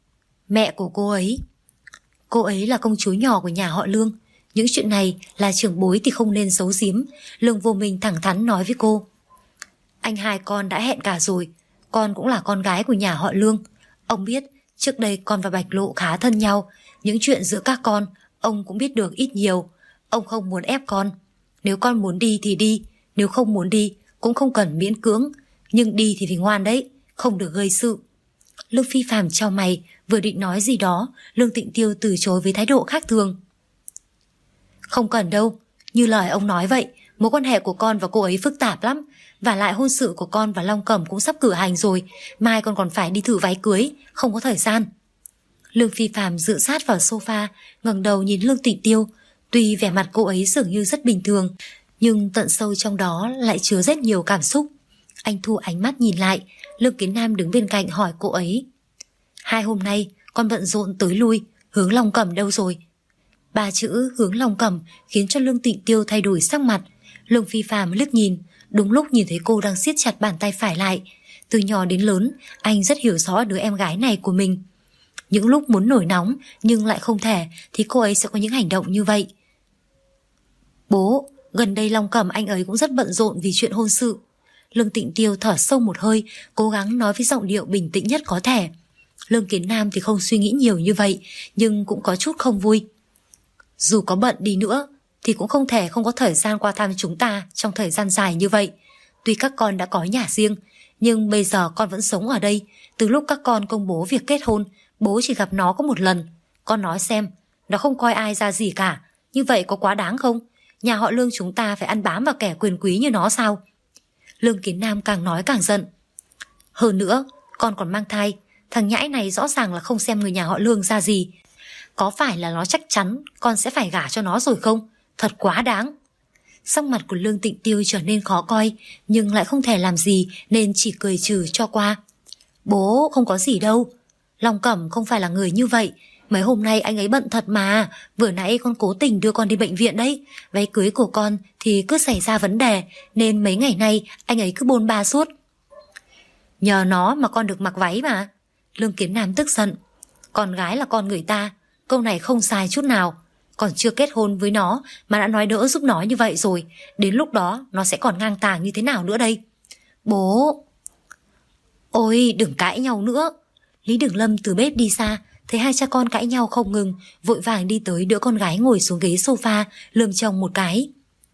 Mẹ của cô ấy. Cô ấy là công chúa nhỏ của nhà họ Lương. Những chuyện này là trưởng bối thì không nên giấu giếm. Lương Vô Minh thẳng thắn nói với cô. Anh hai con đã hẹn cả rồi. Con cũng là con gái của nhà họ Lương. Ông biết trước đây con và Bạch Lộ khá thân nhau. Những chuyện giữa các con ông cũng biết được ít nhiều. Ông không muốn ép con. Nếu con muốn đi thì đi, nếu không muốn đi cũng không cần miễn cưỡng. Nhưng đi thì phải ngoan đấy, không được gây sự. Lương Phi Phạm chau mày, vừa định nói gì đó, Lương Tịnh Tiêu từ chối với thái độ khác thường. Không cần đâu, như lời ông nói vậy, mối quan hệ của con và cô ấy phức tạp lắm. Và lại hôn sự của con và Long Cẩm cũng sắp cử hành rồi, mai con còn phải đi thử váy cưới, không có thời gian. Lương Phi Phạm dựa sát vào sofa, ngẩng đầu nhìn Lương Tịnh Tiêu. Tuy vẻ mặt cô ấy dường như rất bình thường, nhưng tận sâu trong đó lại chứa rất nhiều cảm xúc. Anh thu ánh mắt nhìn lại, Lương Kiến Nam đứng bên cạnh hỏi cô ấy. 2 hôm nay con bận rộn tới lui. Hướng Long Cẩm đâu rồi? Ba chữ Hướng Long Cẩm khiến cho Lương Tịnh Tiêu thay đổi sắc mặt. Lương Phi Phàm liếc nhìn, đúng lúc nhìn thấy cô đang siết chặt bàn tay phải lại. Từ nhỏ đến lớn, anh rất hiểu rõ đứa em gái này của mình. Những lúc muốn nổi nóng nhưng lại không thể thì cô ấy sẽ có những hành động như vậy. Bố, gần đây Long Cẩm anh ấy cũng rất bận rộn vì chuyện hôn sự. Lương Tịnh Tiêu thở sâu một hơi, cố gắng nói với giọng điệu bình tĩnh nhất có thể. Lương Kiến Nam thì không suy nghĩ nhiều như vậy, nhưng cũng có chút không vui. Dù có bận đi nữa thì cũng không thể không có thời gian qua thăm chúng ta trong thời gian dài như vậy. Tuy các con đã có nhà riêng, nhưng bây giờ con vẫn sống ở đây. Từ lúc các con công bố việc kết hôn, bố chỉ gặp nó có một lần. Con nói xem, nó không coi ai ra gì cả. Như vậy có quá đáng không? Nhà họ Lương chúng ta phải ăn bám vào kẻ quyền quý như nó sao? Lương Kiến Nam càng nói càng giận. Hơn nữa, con còn mang thai. Thằng nhãi này rõ ràng là không xem người nhà họ Lương ra gì. Có phải là nó chắc chắn con sẽ phải gả cho nó rồi không? Thật quá đáng. Sắc mặt của Lương Tịnh Tiêu trở nên khó coi, nhưng lại không thể làm gì nên chỉ cười trừ cho qua. Bố không có gì đâu. Long Cẩm không phải là người như vậy. Mấy hôm nay anh ấy bận thật mà. Vừa nãy con cố tình đưa con đi bệnh viện đấy. Váy cưới của con thì cứ xảy ra vấn đề, nên mấy ngày nay anh ấy cứ bôn ba suốt. Nhờ nó mà con được mặc váy mà. Lương Kiến Nam tức giận. Con gái là con người ta, câu này không sai chút nào. Còn chưa kết hôn với nó mà đã nói đỡ giúp nó như vậy rồi. Đến lúc đó nó sẽ còn ngang tàng như thế nào nữa đây? Bố! Ôi đừng cãi nhau nữa. Lý Đường Lâm từ bếp đi xa, thấy hai cha con cãi nhau không ngừng, vội vàng đi tới đỡ con gái ngồi xuống ghế sofa, lườm chồng một cái.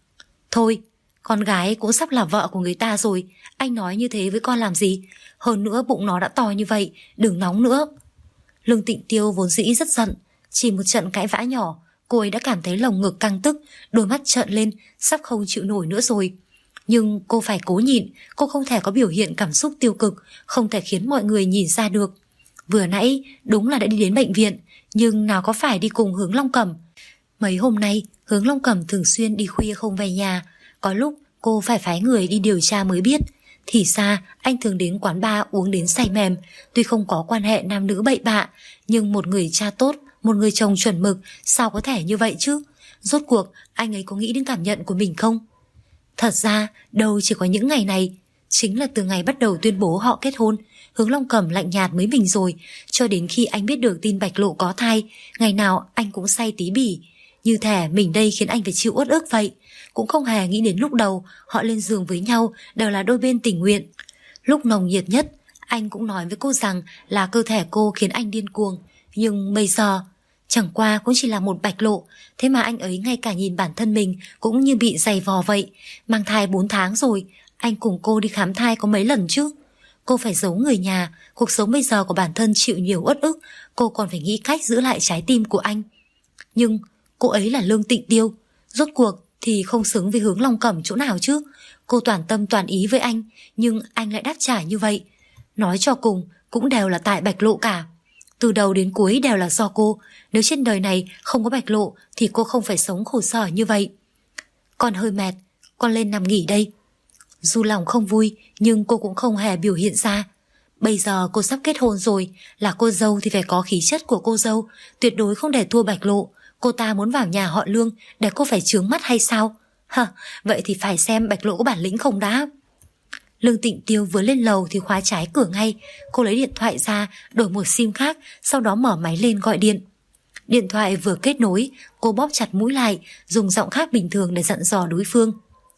Thôi, con gái cũng sắp là vợ của người ta rồi, anh nói như thế với con làm gì? Hơn nữa bụng nó đã to như vậy, đừng nóng nữa. Lương Tịnh Tiêu vốn dĩ rất giận, chỉ một trận cãi vã nhỏ, cô ấy đã cảm thấy lồng ngực căng tức, đôi mắt trợn lên, sắp không chịu nổi nữa rồi. Nhưng cô phải cố nhịn, cô không thể có biểu hiện cảm xúc tiêu cực, không thể khiến mọi người nhìn ra được. Vừa nãy đúng là đã đi đến bệnh viện, nhưng nào có phải đi cùng Hướng Long Cẩm. Mấy hôm nay Hướng Long Cẩm thường xuyên đi khuya không về nhà, có lúc cô phải phái người đi điều tra mới biết. Thì ra anh thường đến quán bar uống đến say mềm. Tuy không có quan hệ nam nữ bậy bạ, nhưng một người cha tốt, một người chồng chuẩn mực, sao có thể như vậy chứ? Rốt cuộc anh ấy có nghĩ đến cảm nhận của mình không? Thật ra đâu chỉ có những ngày này. Chính là từ ngày bắt đầu tuyên bố họ kết hôn, Hướng Long Cẩm lạnh nhạt với mình rồi. Cho đến khi anh biết được tin Bạch Lộ có thai, ngày nào anh cũng say tí bỉ. Như thể mình đây khiến anh phải chịu uất ức vậy. Cũng không hề nghĩ đến lúc đầu họ lên giường với nhau đều là đôi bên tình nguyện. Lúc nồng nhiệt nhất, anh cũng nói với cô rằng là cơ thể cô khiến anh điên cuồng. Nhưng bây giờ, chẳng qua cũng chỉ là một Bạch Lộ, thế mà anh ấy ngay cả nhìn bản thân mình cũng như bị giày vò vậy. Mang thai 4 tháng rồi, anh cùng cô đi khám thai có mấy lần chứ? Cô phải giấu người nhà, cuộc sống bây giờ của bản thân chịu nhiều uất ức, cô còn phải nghĩ cách giữ lại trái tim của anh. Nhưng cô ấy là Lương Tịnh Tiêu, rốt cuộc thì không xứng với Hướng Long Cẩm chỗ nào chứ? Cô toàn tâm toàn ý với anh, nhưng anh lại đáp trả như vậy. Nói cho cùng cũng đều là tại Bạch Lộ cả. Từ đầu đến cuối đều là do cô. Nếu trên đời này không có Bạch Lộ thì cô không phải sống khổ sở như vậy. Con hơi mệt, con lên nằm nghỉ đây. Dù lòng không vui, nhưng cô cũng không hề biểu hiện ra. Bây giờ cô sắp kết hôn rồi, là cô dâu thì phải có khí chất của cô dâu, tuyệt đối không để thua Bạch Lộ. Cô ta muốn vào nhà họ Lương để cô phải chướng mắt hay sao? Vậy thì phải xem Bạch Lộ có bản lĩnh không đã. Lương Tịnh Tiêu vừa lên lầu thì khóa trái cửa ngay. Cô lấy điện thoại ra, đổi một sim khác, sau đó mở máy lên gọi điện. Điện thoại vừa kết nối, cô bóp chặt mũi lại, dùng giọng khác bình thường để dặn dò đối phương.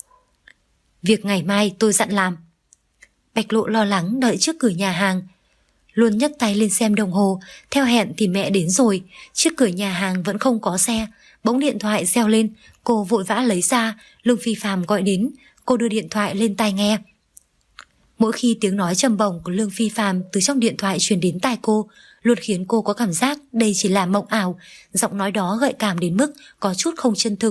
Việc ngày mai tôi dặn làm. Bạch Lộ lo lắng đợi trước cửa nhà hàng, luôn nhấc tay lên xem đồng hồ. Theo hẹn thì mẹ đến rồi, trước cửa nhà hàng vẫn không có xe. Bỗng điện thoại reo lên, cô vội vã lấy ra. Lương Phi Phàm gọi đến, cô đưa điện thoại lên tai nghe. Mỗi khi tiếng nói trầm bổng của Lương Phi Phàm từ trong điện thoại truyền đến tai cô, luôn khiến cô có cảm giác đây chỉ là mộng ảo. Giọng nói đó gợi cảm đến mức có chút không chân thực.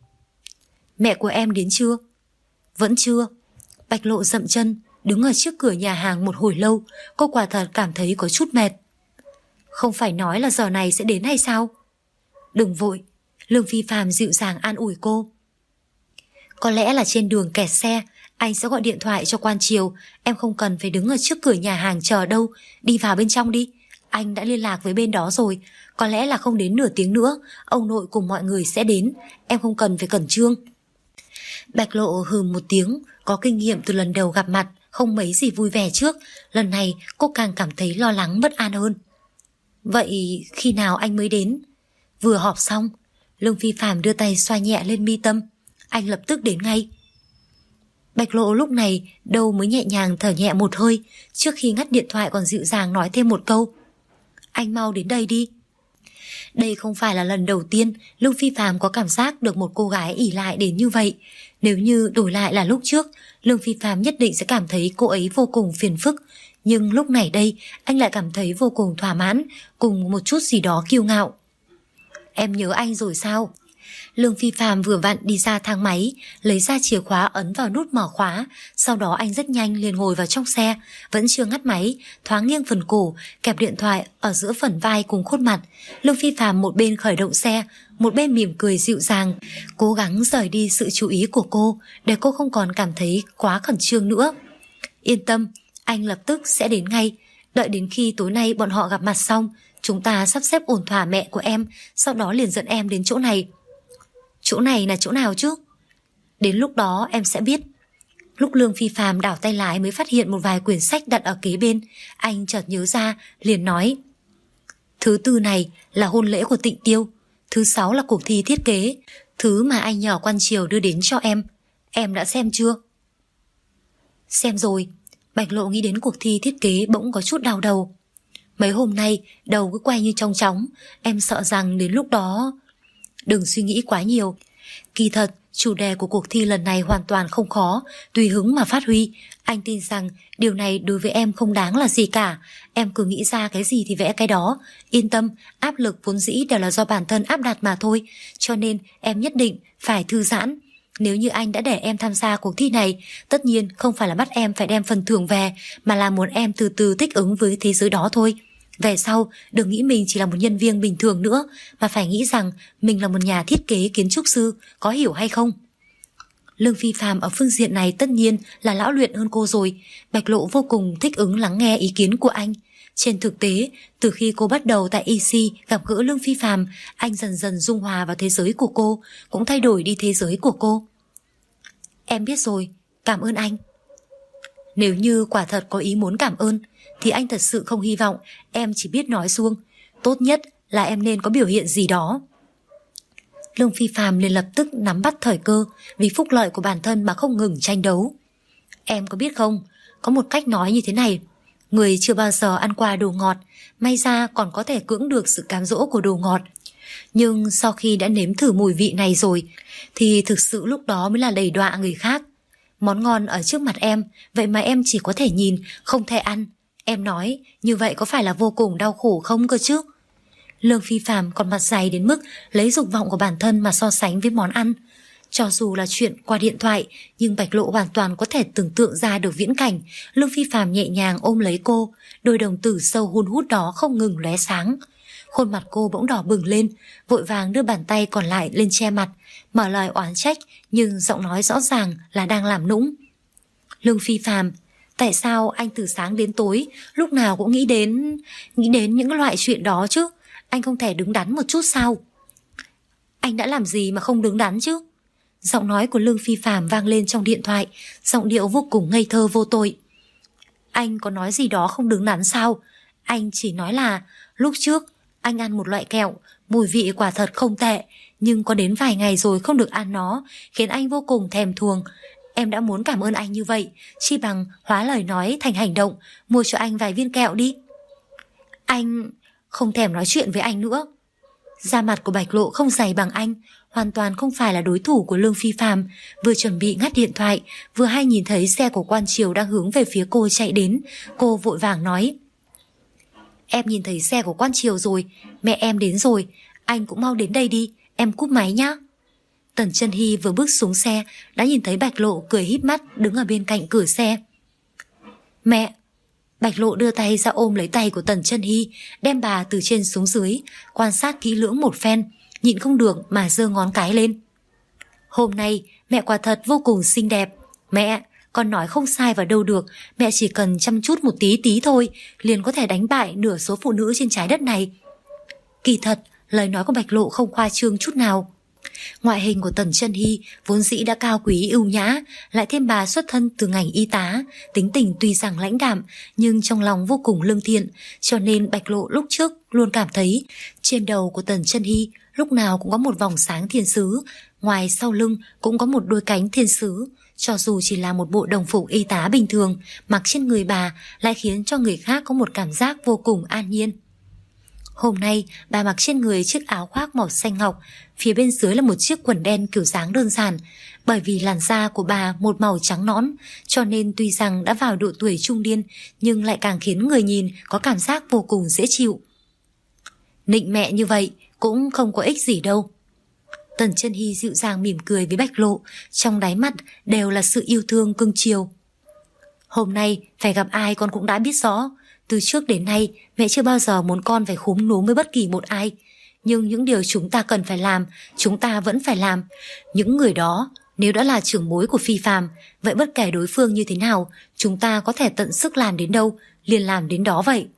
Mẹ của em đến chưa? Vẫn chưa. Bạch Lộ dậm chân, đứng ở trước cửa nhà hàng một hồi lâu. Cô quả thật cảm thấy có chút mệt. Không phải nói là giờ này sẽ đến hay sao? Đừng vội. Lương Phi Phàm dịu dàng an ủi cô. Có lẽ là trên đường kẹt xe, anh sẽ gọi điện thoại cho Quan Triều. Em không cần phải đứng ở trước cửa nhà hàng chờ đâu. Đi vào bên trong đi, Anh đã liên lạc với bên đó rồi, có lẽ là không đến nửa tiếng nữa ông nội cùng mọi người sẽ đến, em không cần phải khẩn trương. Bạch Lộ hừ một tiếng, có kinh nghiệm từ lần đầu gặp mặt, không mấy gì vui vẻ trước, lần này cô càng cảm thấy lo lắng bất an hơn. Vậy khi nào anh mới đến? Vừa họp xong, Lương Phi Phạm đưa tay xoa nhẹ lên mi tâm. Anh lập tức đến ngay. Bạch Lộ lúc này đâu mới nhẹ nhàng thở nhẹ một hơi, trước khi ngắt điện thoại còn dịu dàng nói thêm một câu. Anh mau đến đây đi. Đây không phải là lần đầu tiên Lương Phi Phạm có cảm giác được một cô gái ỷ lại đến như vậy. Nếu như đổi lại là lúc trước, Lương Phi Phạm nhất định sẽ cảm thấy cô ấy vô cùng phiền phức. Nhưng lúc này đây, anh lại cảm thấy vô cùng thỏa mãn, cùng một chút gì đó kiêu ngạo. Em nhớ anh rồi sao? Lương Phi Phạm vừa vặn đi ra thang máy, lấy ra chìa khóa ấn vào nút mở khóa, sau đó anh rất nhanh liền ngồi vào trong xe, vẫn chưa ngắt máy, thoáng nghiêng phần cổ, kẹp điện thoại ở giữa phần vai cùng khuôn mặt. Lương Phi Phạm một bên khởi động xe, một bên mỉm cười dịu dàng, cố gắng rời đi sự chú ý của cô, để cô không còn cảm thấy quá khẩn trương nữa. Yên tâm, anh lập tức sẽ đến ngay, đợi đến khi tối nay bọn họ gặp mặt xong, chúng ta sắp xếp ổn thỏa mẹ của em, sau đó liền dẫn em đến chỗ này. Chỗ này là chỗ nào chứ? Đến lúc đó em sẽ biết. Lúc Lương Phi Phạm đảo tay lái mới phát hiện một vài quyển sách đặt ở kế bên, anh chợt nhớ ra, liền nói. Thứ 4 này là hôn lễ của Tịnh Tiêu, thứ 6 là cuộc thi thiết kế, thứ mà anh nhờ quan triều đưa đến cho em đã xem chưa? Xem rồi. Bạch Lộ nghĩ đến cuộc thi thiết kế bỗng có chút đau đầu. Mấy hôm nay đầu cứ quay như trong chóng, em sợ rằng đến lúc đó... Đừng suy nghĩ quá nhiều. Kỳ thật, chủ đề của cuộc thi lần này hoàn toàn không khó, tùy hứng mà phát huy. Anh tin rằng điều này đối với em không đáng là gì cả. Em cứ nghĩ ra cái gì thì vẽ cái đó. Yên tâm, áp lực vốn dĩ đều là do bản thân áp đặt mà thôi. Cho nên em nhất định phải thư giãn. Nếu như anh đã để em tham gia cuộc thi này, tất nhiên không phải là bắt em phải đem phần thưởng về, mà là muốn em từ từ thích ứng với thế giới đó thôi. Về sau, đừng nghĩ mình chỉ là một nhân viên bình thường nữa, mà phải nghĩ rằng mình là một nhà thiết kế kiến trúc sư, có hiểu hay không? Lương Phi Phạm ở phương diện này tất nhiên là lão luyện hơn cô rồi. Bạch Lộ vô cùng thích ứng lắng nghe ý kiến của anh. Trên thực tế, từ khi cô bắt đầu tại EC gặp gỡ Lương Phi Phạm, anh dần dần dung hòa vào thế giới của cô, cũng thay đổi đi thế giới của cô. Em biết rồi, cảm ơn anh. Nếu như quả thật có ý muốn cảm ơn, thì anh thật sự không hy vọng em chỉ biết nói suông. Tốt nhất là em nên có biểu hiện gì đó. Lương Phi Phạm liền lập tức nắm bắt thời cơ, vì phúc lợi của bản thân mà không ngừng tranh đấu. Em có biết không, có một cách nói như thế này. Người chưa bao giờ ăn qua đồ ngọt, may ra còn có thể cưỡng được sự cám dỗ của đồ ngọt. Nhưng sau khi đã nếm thử mùi vị này rồi, thì thực sự lúc đó mới là đầy đọa người khác. Món ngon ở trước mặt em, vậy mà em chỉ có thể nhìn, không thể ăn. Em nói, như vậy có phải là vô cùng đau khổ không cơ chứ? Lương Phi Phạm còn mặt dày đến mức lấy dục vọng của bản thân mà so sánh với món ăn. Cho dù là chuyện qua điện thoại, nhưng Bạch Lộ hoàn toàn có thể tưởng tượng ra được viễn cảnh Lương Phi Phạm nhẹ nhàng ôm lấy cô, đôi đồng tử sâu hun hút đó không ngừng lóe sáng. Khuôn mặt cô bỗng đỏ bừng lên, vội vàng đưa bàn tay còn lại lên che mặt, mở lời oán trách, nhưng giọng nói rõ ràng là đang làm nũng. Lương Phi Phạm, tại sao anh từ sáng đến tối lúc nào cũng nghĩ đến những loại chuyện đó chứ? Anh không thể đứng đắn một chút sao? Anh đã làm gì mà không đứng đắn chứ? Giọng nói của Lương Phi Phạm vang lên trong điện thoại, giọng điệu vô cùng ngây thơ vô tội. Anh có nói gì đó không đứng đắn sao? Anh chỉ nói là lúc trước anh ăn một loại kẹo, mùi vị quả thật không tệ, nhưng có đến vài ngày rồi không được ăn nó, khiến anh vô cùng thèm thuồng. Em đã muốn cảm ơn anh như vậy, chi bằng hóa lời nói thành hành động, mua cho anh vài viên kẹo đi. Anh không thèm nói chuyện với anh nữa. Da mặt của Bạch Lộ không dày bằng anh, hoàn toàn không phải là đối thủ của Lương Phi Phạm. Vừa chuẩn bị ngắt điện thoại, vừa hay nhìn thấy xe của quan triều đang hướng về phía cô chạy đến. Cô vội vàng nói, em nhìn thấy xe của quan triều rồi, mẹ em đến rồi, anh cũng mau đến đây đi, em cúp máy nhá. Tần Chân Hy vừa bước xuống xe đã nhìn thấy Bạch Lộ cười híp mắt đứng ở bên cạnh cửa xe. Mẹ! Bạch Lộ đưa tay ra ôm lấy tay của Tần Chân Hy, đem bà từ trên xuống dưới, quan sát kỹ lưỡng một phen, nhịn không được mà giơ ngón cái lên. Hôm nay mẹ quả thật vô cùng xinh đẹp. Mẹ, con nói không sai vào đâu được, mẹ chỉ cần chăm chút một tí tí thôi, liền có thể đánh bại nửa số phụ nữ trên trái đất này. Kỳ thật, lời nói của Bạch Lộ không khoa trương chút nào. Ngoại hình của Tần Chân Hy vốn dĩ đã cao quý ưu nhã, lại thêm bà xuất thân từ ngành y tá, tính tình tuy rằng lãnh đạm nhưng trong lòng vô cùng lương thiện, cho nên Bạch Lộ lúc trước luôn cảm thấy trên đầu của Tần Chân Hy lúc nào cũng có một vòng sáng thiên sứ, ngoài sau lưng cũng có một đôi cánh thiên sứ. Cho dù chỉ là một bộ đồng phục y tá bình thường, mặc trên người bà lại khiến cho người khác có một cảm giác vô cùng an nhiên. Hôm nay bà mặc trên người chiếc áo khoác màu xanh ngọc, phía bên dưới là một chiếc quần đen kiểu dáng đơn giản. Bởi vì làn da của bà một màu trắng nõn, cho nên tuy rằng đã vào độ tuổi trung niên nhưng lại càng khiến người nhìn có cảm giác vô cùng dễ chịu. Nịnh mẹ như vậy cũng không có ích gì đâu. Tần Chân Hy dịu dàng mỉm cười với Bạch Lộ, trong đáy mắt đều là sự yêu thương cưng chiều. Hôm nay phải gặp ai con cũng đã biết rõ. Từ trước đến nay mẹ chưa bao giờ muốn con phải khúm núm với bất kỳ một ai. Nhưng những điều chúng ta cần phải làm, chúng ta vẫn phải làm. Những người đó, nếu đã là trưởng bối của Phi Phàm, vậy bất kể đối phương như thế nào, chúng ta có thể tận sức làm đến đâu, liền làm đến đó vậy.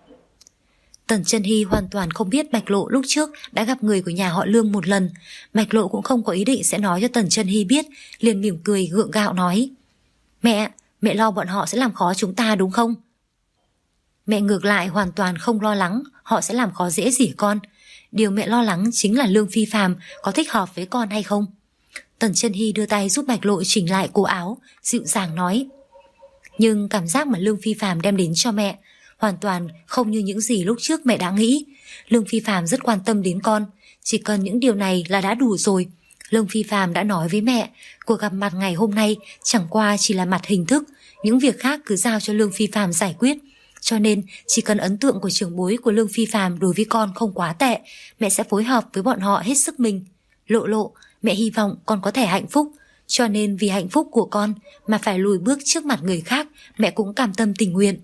Tần Chân Hy hoàn toàn không biết Bạch Lộ lúc trước đã gặp người của nhà họ Lương một lần. Bạch Lộ cũng không có ý định sẽ nói cho Tần Chân Hy biết, liền mỉm cười gượng gạo nói: Mẹ lo bọn họ sẽ làm khó chúng ta đúng không? Mẹ ngược lại hoàn toàn không lo lắng họ sẽ làm khó dễ gì con. Điều mẹ lo lắng chính là Lương Phi Phàm có thích hợp với con hay không. Tần Chân Hy đưa tay giúp Bạch Lộ chỉnh lại cổ áo, dịu dàng nói: Nhưng cảm giác mà Lương Phi Phàm đem đến cho mẹ hoàn toàn không như những gì lúc trước mẹ đã nghĩ. Lương Phi Phàm rất quan tâm đến con, chỉ cần những điều này là đã đủ rồi. Lương Phi Phàm đã nói với mẹ, cuộc gặp mặt ngày hôm nay chẳng qua chỉ là mặt hình thức, những việc khác cứ giao cho Lương Phi Phàm giải quyết. Cho nên chỉ cần ấn tượng của trưởng bối của Lương Phi Phàm đối với con không quá tệ, mẹ sẽ phối hợp với bọn họ hết sức mình. Lộ, mẹ hy vọng con có thể hạnh phúc, cho nên vì hạnh phúc của con mà phải lùi bước trước mặt người khác, mẹ cũng cam tâm tình nguyện.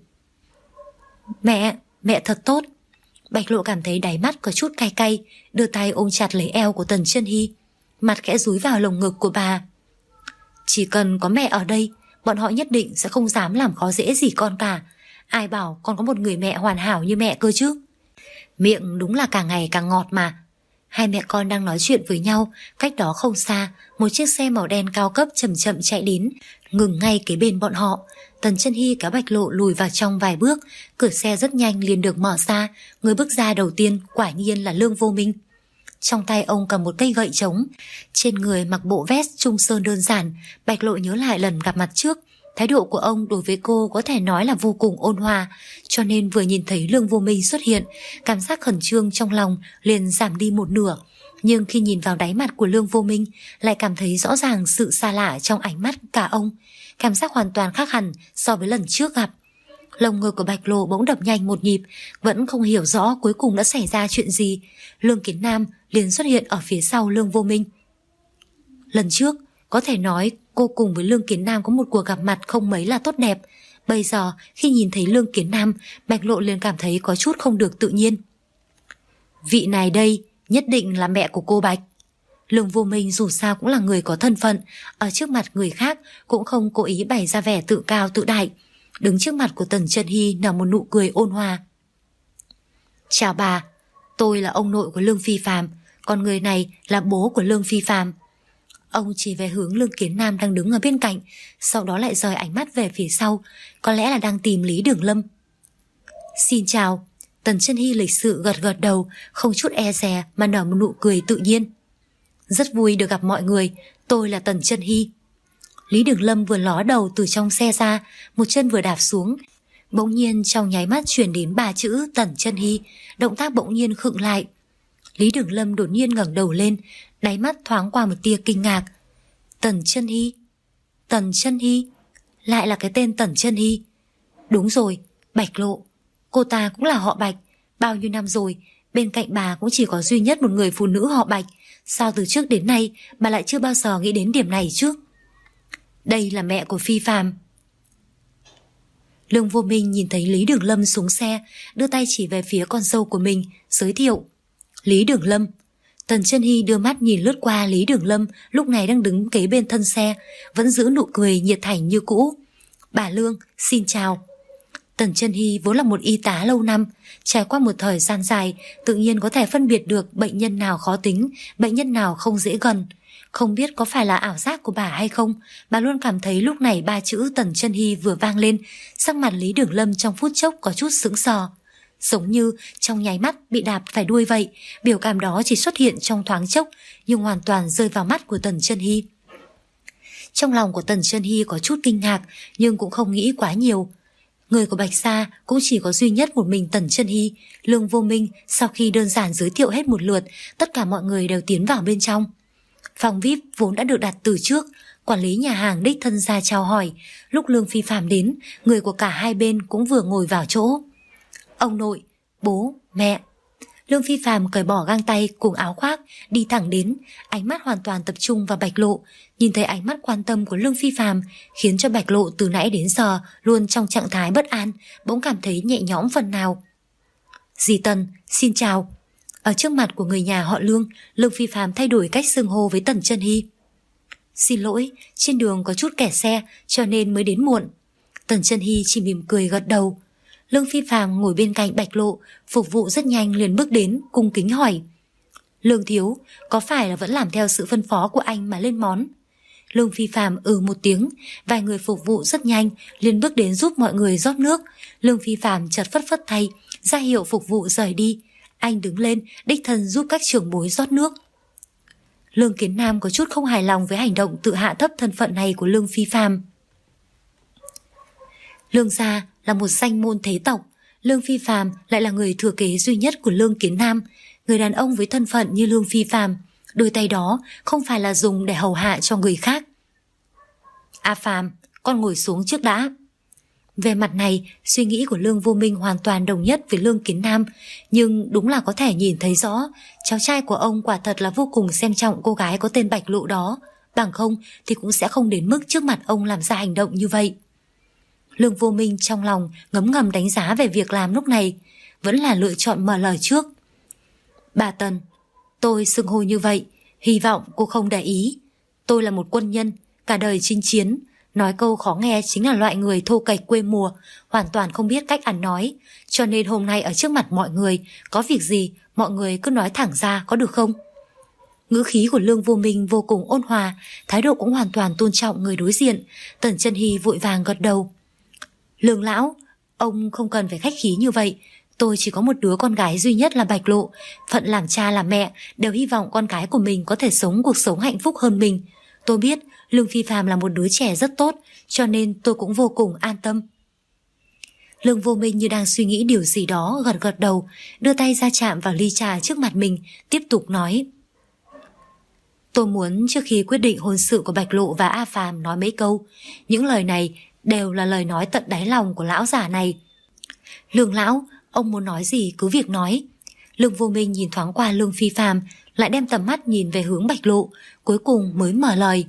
Mẹ thật tốt. Bạch Lộ cảm thấy đáy mắt có chút cay cay, đưa tay ôm chặt lấy eo của Tần Chân Hy, mặt khẽ dúi vào lồng ngực của bà. Chỉ cần có mẹ ở đây, bọn họ nhất định sẽ không dám làm khó dễ gì con cả. Ai bảo con có một người mẹ hoàn hảo như mẹ cơ chứ. Miệng đúng là càng ngày càng ngọt mà. Hai mẹ con đang nói chuyện với nhau, cách đó không xa, một chiếc xe màu đen cao cấp chậm chậm chạy đến, ngừng ngay kế bên bọn họ. Tần Chân Hy kéo Bạch Lộ lùi vào trong vài bước, cửa xe rất nhanh liền được mở ra. Người bước ra đầu tiên quả nhiên là Lương Vô Minh. Trong tay ông cầm một cây gậy trống, trên người mặc bộ vest trung sơn đơn giản. Bạch Lộ nhớ lại lần gặp mặt trước, thái độ của ông đối với cô có thể nói là vô cùng ôn hòa, cho nên vừa nhìn thấy Lương Vô Minh xuất hiện, cảm giác khẩn trương trong lòng liền giảm đi một nửa. Nhưng khi nhìn vào đáy mặt của Lương Vô Minh, lại cảm thấy rõ ràng sự xa lạ trong ánh mắt cả ông. Cảm giác hoàn toàn khác hẳn so với lần trước gặp. Lồng ngực của Bạch Lộ bỗng đập nhanh một nhịp, vẫn không hiểu rõ cuối cùng đã xảy ra chuyện gì. Lương Kiến Nam liền xuất hiện ở phía sau Lương Vô Minh. Lần trước, có thể nói cô cùng với Lương Kiến Nam có một cuộc gặp mặt không mấy là tốt đẹp. Bây giờ, khi nhìn thấy Lương Kiến Nam, Bạch Lộ liền cảm thấy có chút không được tự nhiên. Vị này đây, nhất định là mẹ của cô Bạch. Lương Vô Minh dù sao cũng là người có thân phận, ở trước mặt người khác cũng không cố ý bày ra vẻ tự cao tự đại. Đứng trước mặt của Tần Chân Hy nở một nụ cười ôn hòa. Chào bà, tôi là ông nội của Lương Phi Phàm, còn người này là bố của Lương Phi Phàm. Ông chỉ về hướng Lương Kiến Nam đang đứng ở bên cạnh, sau đó lại rời ánh mắt về phía sau, có lẽ là đang tìm Lý Đường Lâm. Xin chào. Tần Chân Hy lịch sự gật gật đầu, không chút e dè mà nở một nụ cười tự nhiên. Rất vui được gặp mọi người, tôi là Tần Chân Hy. Lý Đường Lâm vừa ló đầu từ trong xe ra, một chân vừa đạp xuống, bỗng nhiên trong nháy mắt truyền đến 3 chữ Tần Chân Hy, động tác bỗng nhiên khựng lại. Lý Đường Lâm đột nhiên ngẩng đầu lên, đáy mắt thoáng qua một tia kinh ngạc. Tần Chân Hy? Tần Chân Hy? Lại là cái tên Tần Chân Hy. Đúng rồi, Bạch Lộ. Cô ta cũng là họ Bạch. Bao nhiêu năm rồi, bên cạnh bà cũng chỉ có duy nhất một người phụ nữ họ Bạch. Sao từ trước đến nay bà lại chưa bao giờ nghĩ đến điểm này chứ? Đây là mẹ của Phi Phàm. Lương Vô Minh nhìn thấy Lý Đường Lâm xuống xe, đưa tay chỉ về phía con dâu của mình, giới thiệu. Lý Đường Lâm. Tần Chân Hy đưa mắt nhìn lướt qua Lý Đường Lâm, lúc này đang đứng kế bên thân xe, vẫn giữ nụ cười nhiệt thành như cũ. Bà Lương, xin chào. Tần Chân Hy vốn là một y tá lâu năm, trải qua một thời gian dài, tự nhiên có thể phân biệt được bệnh nhân nào khó tính, bệnh nhân nào không dễ gần. Không biết có phải là ảo giác của bà hay không, bà luôn cảm thấy lúc này ba chữ Tần Chân Hy vừa vang lên, sắc mặt Lý Đường Lâm trong phút chốc có chút sững sờ. Giống như trong nháy mắt bị đạp phải đuôi vậy, biểu cảm đó chỉ xuất hiện trong thoáng chốc, nhưng hoàn toàn rơi vào mắt của Tần Chân Hy. Trong lòng của Tần Chân Hy có chút kinh ngạc, nhưng cũng không nghĩ quá nhiều. Người của Bạch Sa cũng chỉ có duy nhất một mình Tần Chân Hy. Lương Vô Minh sau khi đơn giản giới thiệu hết một lượt, tất cả mọi người đều tiến vào bên trong. Phòng VIP vốn đã được đặt từ trước, quản lý nhà hàng đích thân ra chào hỏi. Lúc Lương Phi Phạm đến, người của cả hai bên cũng vừa ngồi vào chỗ. Ông nội, bố, mẹ. Lương Phi Phạm cởi bỏ găng tay cùng áo khoác, đi thẳng đến, ánh mắt hoàn toàn tập trung vào Bạch Lộ. Nhìn thấy ánh mắt quan tâm của Lương Phi Phạm, khiến cho Bạch Lộ từ nãy đến giờ luôn trong trạng thái bất an, bỗng cảm thấy nhẹ nhõm phần nào. Dì Tần, xin chào. Ở trước mặt của người nhà họ Lương, Lương Phi Phạm thay đổi cách xưng hô với Tần Chân Hy. Xin lỗi, trên đường có chút kẹt xe cho nên mới đến muộn. Tần Chân Hy chỉ mỉm cười gật đầu. Lương Phi Phạm ngồi bên cạnh Bạch Lộ, phục vụ rất nhanh liền bước đến, cung kính hỏi. Lương thiếu, có phải là vẫn làm theo sự phân phó của anh mà lên món? Lương Phi Phạm một tiếng, vài người phục vụ rất nhanh, liền bước đến giúp mọi người rót nước. Lương Phi Phạm chợt phất phất tay, ra hiệu phục vụ rời đi. Anh đứng lên, đích thân giúp các trưởng bối rót nước. Lương Kiến Nam có chút không hài lòng với hành động tự hạ thấp thân phận này của Lương Phi Phạm. Lương gia là một danh môn thế tộc, Lương Phi Phạm lại là người thừa kế duy nhất của Lương Kiến Nam. Người đàn ông với thân phận như Lương Phi Phạm, đôi tay đó không phải là dùng để hầu hạ cho người khác. A Phạm, con ngồi xuống trước đã. Về mặt này, suy nghĩ của Lương Vô Minh hoàn toàn đồng nhất với Lương Kiến Nam, nhưng đúng là có thể nhìn thấy rõ, cháu trai của ông quả thật là vô cùng xem trọng cô gái có tên Bạch Lộ đó, bằng không thì cũng sẽ không đến mức trước mặt ông làm ra hành động như vậy. Lương Vô Minh trong lòng ngấm ngầm đánh giá về việc làm lúc này, vẫn là lựa chọn mở lời trước. Bà Tần, tôi xưng hô như vậy, hy vọng cô không để ý. Tôi là một quân nhân, cả đời chinh chiến, nói câu khó nghe chính là loại người thô kệch quê mùa, hoàn toàn không biết cách ăn nói, cho nên hôm nay ở trước mặt mọi người, có việc gì mọi người cứ nói thẳng ra có được không? Ngữ khí của Lương Vô Minh vô cùng ôn hòa, thái độ cũng hoàn toàn tôn trọng người đối diện. Tần Chân Hy vội vàng gật đầu. Lương lão, ông không cần phải khách khí như vậy. Tôi chỉ có một đứa con gái duy nhất là Bạch Lộ, phận làm cha làm mẹ đều hy vọng con gái của mình có thể sống cuộc sống hạnh phúc hơn mình. Tôi biết Lương Phi Phạm là một đứa trẻ rất tốt, cho nên tôi cũng vô cùng an tâm. Lương Vô Minh như đang suy nghĩ điều gì đó, gật gật đầu, đưa tay ra chạm vào ly trà trước mặt mình, tiếp tục nói. Tôi muốn trước khi quyết định hôn sự của Bạch Lộ và A Phàm nói mấy câu. Những lời này đều là lời nói tận đáy lòng của lão già này. Lương lão, ông muốn nói gì cứ việc nói. Lương Vô Minh nhìn thoáng qua Lương Phi Phạm, lại đem tầm mắt nhìn về hướng Bạch Lộ, cuối cùng mới mở lời.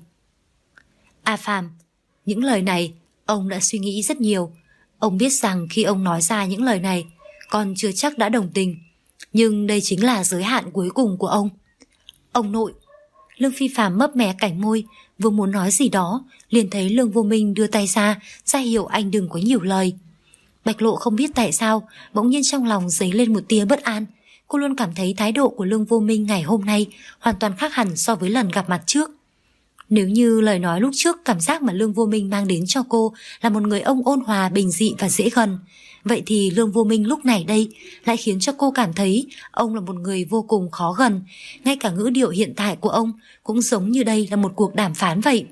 A Phàm, những lời này ông đã suy nghĩ rất nhiều. Ông biết rằng khi ông nói ra những lời này, con chưa chắc đã đồng tình, nhưng đây chính là giới hạn cuối cùng của ông. Ông nội. Lương Phi Phạm mấp mé cánh môi, vừa muốn nói gì đó, liền thấy Lương Vô Minh đưa tay ra hiệu anh đừng có nhiều lời. Bạch Lộ không biết tại sao, bỗng nhiên trong lòng dấy lên một tia bất an. Cô luôn cảm thấy thái độ của Lương Vô Minh ngày hôm nay hoàn toàn khác hẳn so với lần gặp mặt trước. Nếu như lời nói lúc trước cảm giác mà Lương Vô Minh mang đến cho cô là một người ông ôn hòa, bình dị và dễ gần, vậy thì Lương Vô Minh lúc này đây lại khiến cho cô cảm thấy ông là một người vô cùng khó gần. Ngay cả ngữ điệu hiện tại của ông cũng giống như đây là một cuộc đàm phán vậy.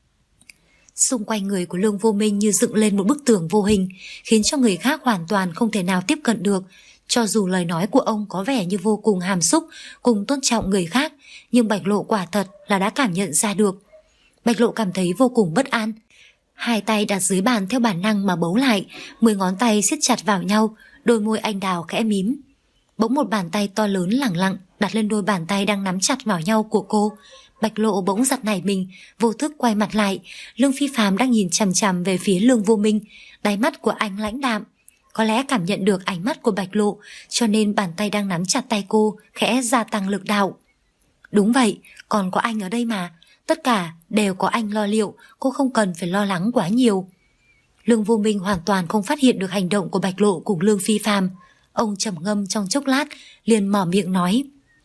Xung quanh người của Lương Vô Minh như dựng lên một bức tường vô hình, khiến cho người khác hoàn toàn không thể nào tiếp cận được. Cho dù lời nói của ông có vẻ như vô cùng hàm xúc, cùng tôn trọng người khác, nhưng Bạch Lộ quả thật là đã cảm nhận ra được. Bạch Lộ cảm thấy vô cùng bất an. Hai tay đặt dưới bàn theo bản năng mà bấu lại, 10 ngón tay siết chặt vào nhau, đôi môi anh đào khẽ mím. Bỗng một bàn tay to lớn lẳng lặng đặt lên đôi bàn tay đang nắm chặt vào nhau của cô. Bạch Lộ bỗng giật nảy mình, vô thức quay mặt lại. Lương Phi Phạm đang nhìn chằm chằm về phía Lương Vô Minh, đáy mắt của anh lãnh đạm. Có lẽ cảm nhận được ánh mắt của Bạch Lộ, cho nên bàn tay đang nắm chặt tay cô khẽ gia tăng lực đạo. Đúng vậy, còn có anh ở đây mà. Tất cả đều có anh lo liệu, cô không cần phải lo lắng quá nhiều. Lương Vô Minh hoàn toàn không phát hiện được hành động của Bạch Lộ cùng Lương Phi Phàm. Ông trầm ngâm trong chốc lát, liền mở miệng nói: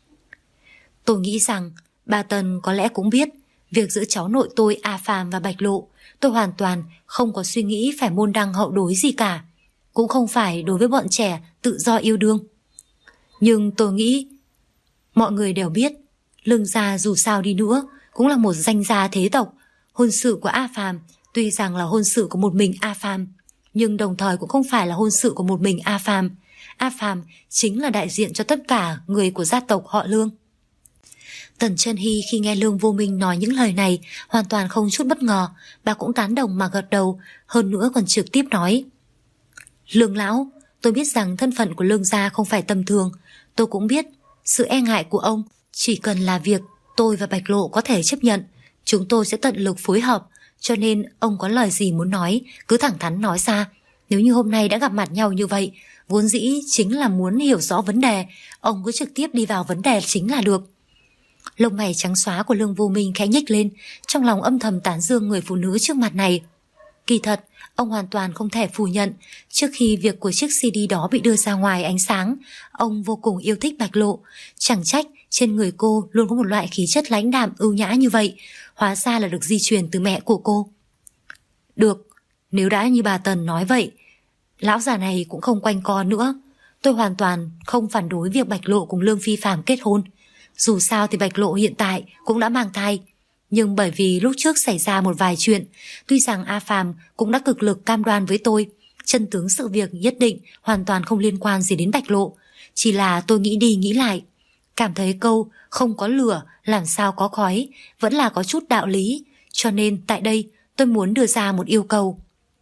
Tôi nghĩ rằng bà Tần có lẽ cũng biết việc giữa cháu nội tôi A Phàm và Bạch Lộ. Tôi hoàn toàn không có suy nghĩ phải môn đăng hậu đối gì cả, cũng không phải đối với bọn trẻ tự do yêu đương. Nhưng tôi nghĩ mọi người đều biết Lương gia dù sao đi nữa cũng là một danh gia thế tộc. Hôn sự của A Phàm tuy rằng là hôn sự của một mình A Phàm, nhưng đồng thời cũng không phải là hôn sự của một mình A Phàm. A Phàm chính là đại diện cho tất cả người của gia tộc họ Lương. Tần Chân Hy khi nghe Lương Vô Minh nói những lời này hoàn toàn không chút bất ngờ, bà cũng tán đồng mà gật đầu, hơn nữa còn trực tiếp nói: Lương lão, tôi biết rằng thân phận của Lương gia không phải tầm thường, tôi cũng biết sự e ngại của ông chỉ cần là việc tôi và Bạch Lộ có thể chấp nhận, chúng tôi sẽ tận lực phối hợp, cho nên ông có lời gì muốn nói cứ thẳng thắn nói ra. Nếu như hôm nay đã gặp mặt nhau như vậy, vốn dĩ chính là muốn hiểu rõ vấn đề, ông cứ trực tiếp đi vào vấn đề chính là được. Lông mày trắng xóa của Lương Vô Minh khẽ nhếch lên, trong lòng âm thầm tán dương người phụ nữ trước mặt này. Kỳ thật, ông hoàn toàn không thể phủ nhận, trước khi việc của chiếc CD đó bị đưa ra ngoài ánh sáng, ông vô cùng yêu thích Bạch Lộ. Chẳng trách trên người cô luôn có một loại khí chất lãnh đạm ưu nhã như vậy, hóa ra là được di truyền từ mẹ của cô. Được, nếu đã như bà Tần nói vậy, lão già này cũng không quanh co nữa. Tôi hoàn toàn không phản đối việc Bạch Lộ cùng Lương Phi Phàm kết hôn. Dù sao thì Bạch Lộ hiện tại cũng đã mang thai, nhưng bởi vì lúc trước xảy ra một vài chuyện, tuy rằng A Phàm cũng đã cực lực cam đoan với tôi, chân tướng sự việc nhất định hoàn toàn không liên quan gì đến Bạch Lộ. Chỉ là tôi nghĩ đi nghĩ lại, cảm thấy câu không có lửa làm sao có khói vẫn là có chút đạo lý, cho nên tại đây tôi muốn đưa ra một yêu cầu.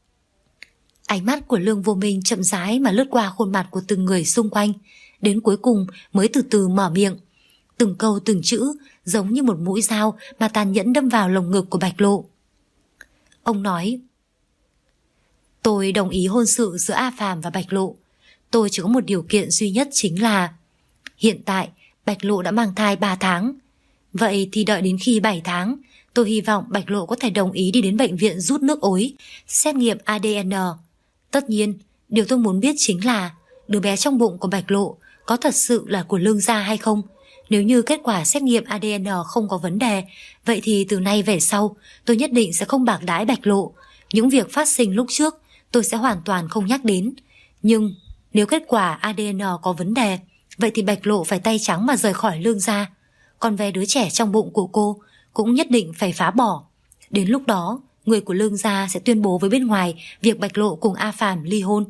Ánh mắt của Lương Vô Minh chậm rãi mà lướt qua khuôn mặt của từng người xung quanh, đến cuối cùng mới từ từ mở miệng. Từng câu từng chữ giống như một mũi dao mà tàn nhẫn đâm vào lồng ngực của Bạch Lộ. Ông nói: Tôi đồng ý hôn sự giữa A Phàm và Bạch Lộ. Tôi chỉ có một điều kiện duy nhất, chính là hiện tại Bạch Lộ đã mang thai 3 tháng. Vậy thì đợi đến khi 7 tháng, tôi hy vọng Bạch Lộ có thể đồng ý đi đến bệnh viện rút nước ối, xét nghiệm ADN. Tất nhiên, điều tôi muốn biết chính là đứa bé trong bụng của Bạch Lộ có thật sự là của Lương gia hay không. Nếu như kết quả xét nghiệm ADN không có vấn đề, vậy thì từ nay về sau tôi nhất định sẽ không bạc đãi Bạch Lộ. Những việc phát sinh lúc trước tôi sẽ hoàn toàn không nhắc đến. Nhưng nếu kết quả ADN có vấn đề, vậy thì Bạch Lộ phải tay trắng mà rời khỏi Lương gia. Còn về đứa trẻ trong bụng của cô cũng nhất định phải phá bỏ. Đến lúc đó, người của Lương gia sẽ tuyên bố với bên ngoài việc Bạch Lộ cùng A Phàm ly hôn.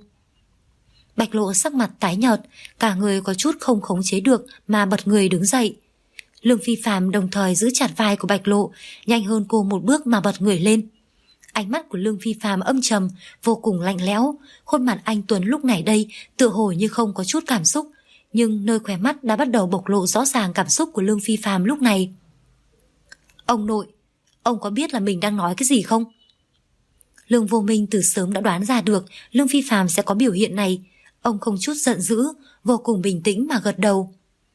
Bạch Lộ sắc mặt tái nhợt, cả người có chút không khống chế được mà bật người đứng dậy. Lương Phi Phàm đồng thời giữ chặt vai của Bạch Lộ, nhanh hơn cô một bước mà bật người lên. Ánh mắt của Lương Phi Phàm âm trầm, vô cùng lạnh lẽo, khuôn mặt anh tuấn lúc này đây tựa hồ như không có chút cảm xúc, nhưng nơi khóe mắt đã bắt đầu bộc lộ rõ ràng cảm xúc của Lương Phi Phàm lúc này. Ông nội, ông có biết là mình đang nói cái gì không? Lương Vô Minh từ sớm đã đoán ra được Lương Phi Phàm sẽ có biểu hiện này. Ông không chút giận dữ, vô cùng bình tĩnh mà gật đầu.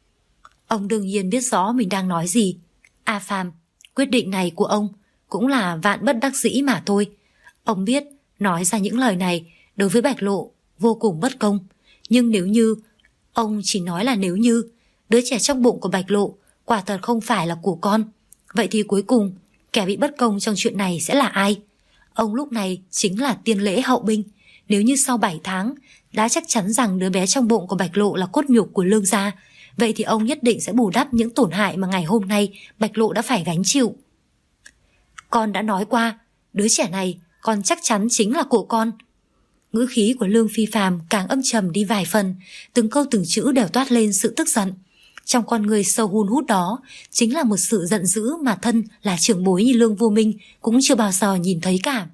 Ông đương nhiên biết rõ mình đang nói gì. A Phàm, quyết định này của ông cũng là vạn bất đắc dĩ mà thôi. Ông biết nói ra những lời này đối với Bạch Lộ vô cùng bất công. Nhưng nếu như, ông chỉ nói là nếu như đứa trẻ trong bụng của Bạch Lộ quả thật không phải là của con, vậy thì cuối cùng kẻ bị bất công trong chuyện này sẽ là ai? Ông lúc này chính là Tiên Lễ hậu binh. Nếu như sau 7 tháng đã chắc chắn rằng đứa bé trong bụng của Bạch Lộ là cốt nhục của Lương gia, vậy thì ông nhất định sẽ bù đắp những tổn hại mà ngày hôm nay Bạch Lộ đã phải gánh chịu. Con đã nói qua, đứa trẻ này con chắc chắn chính là của con. Ngữ khí của Lương Phi Phàm càng âm trầm đi vài phần, từng câu từng chữ đều toát lên sự tức giận. Trong con người sâu hun hút đó chính là một sự giận dữ mà thân là trưởng bối như Lương Vô Minh cũng chưa bao giờ nhìn thấy cả.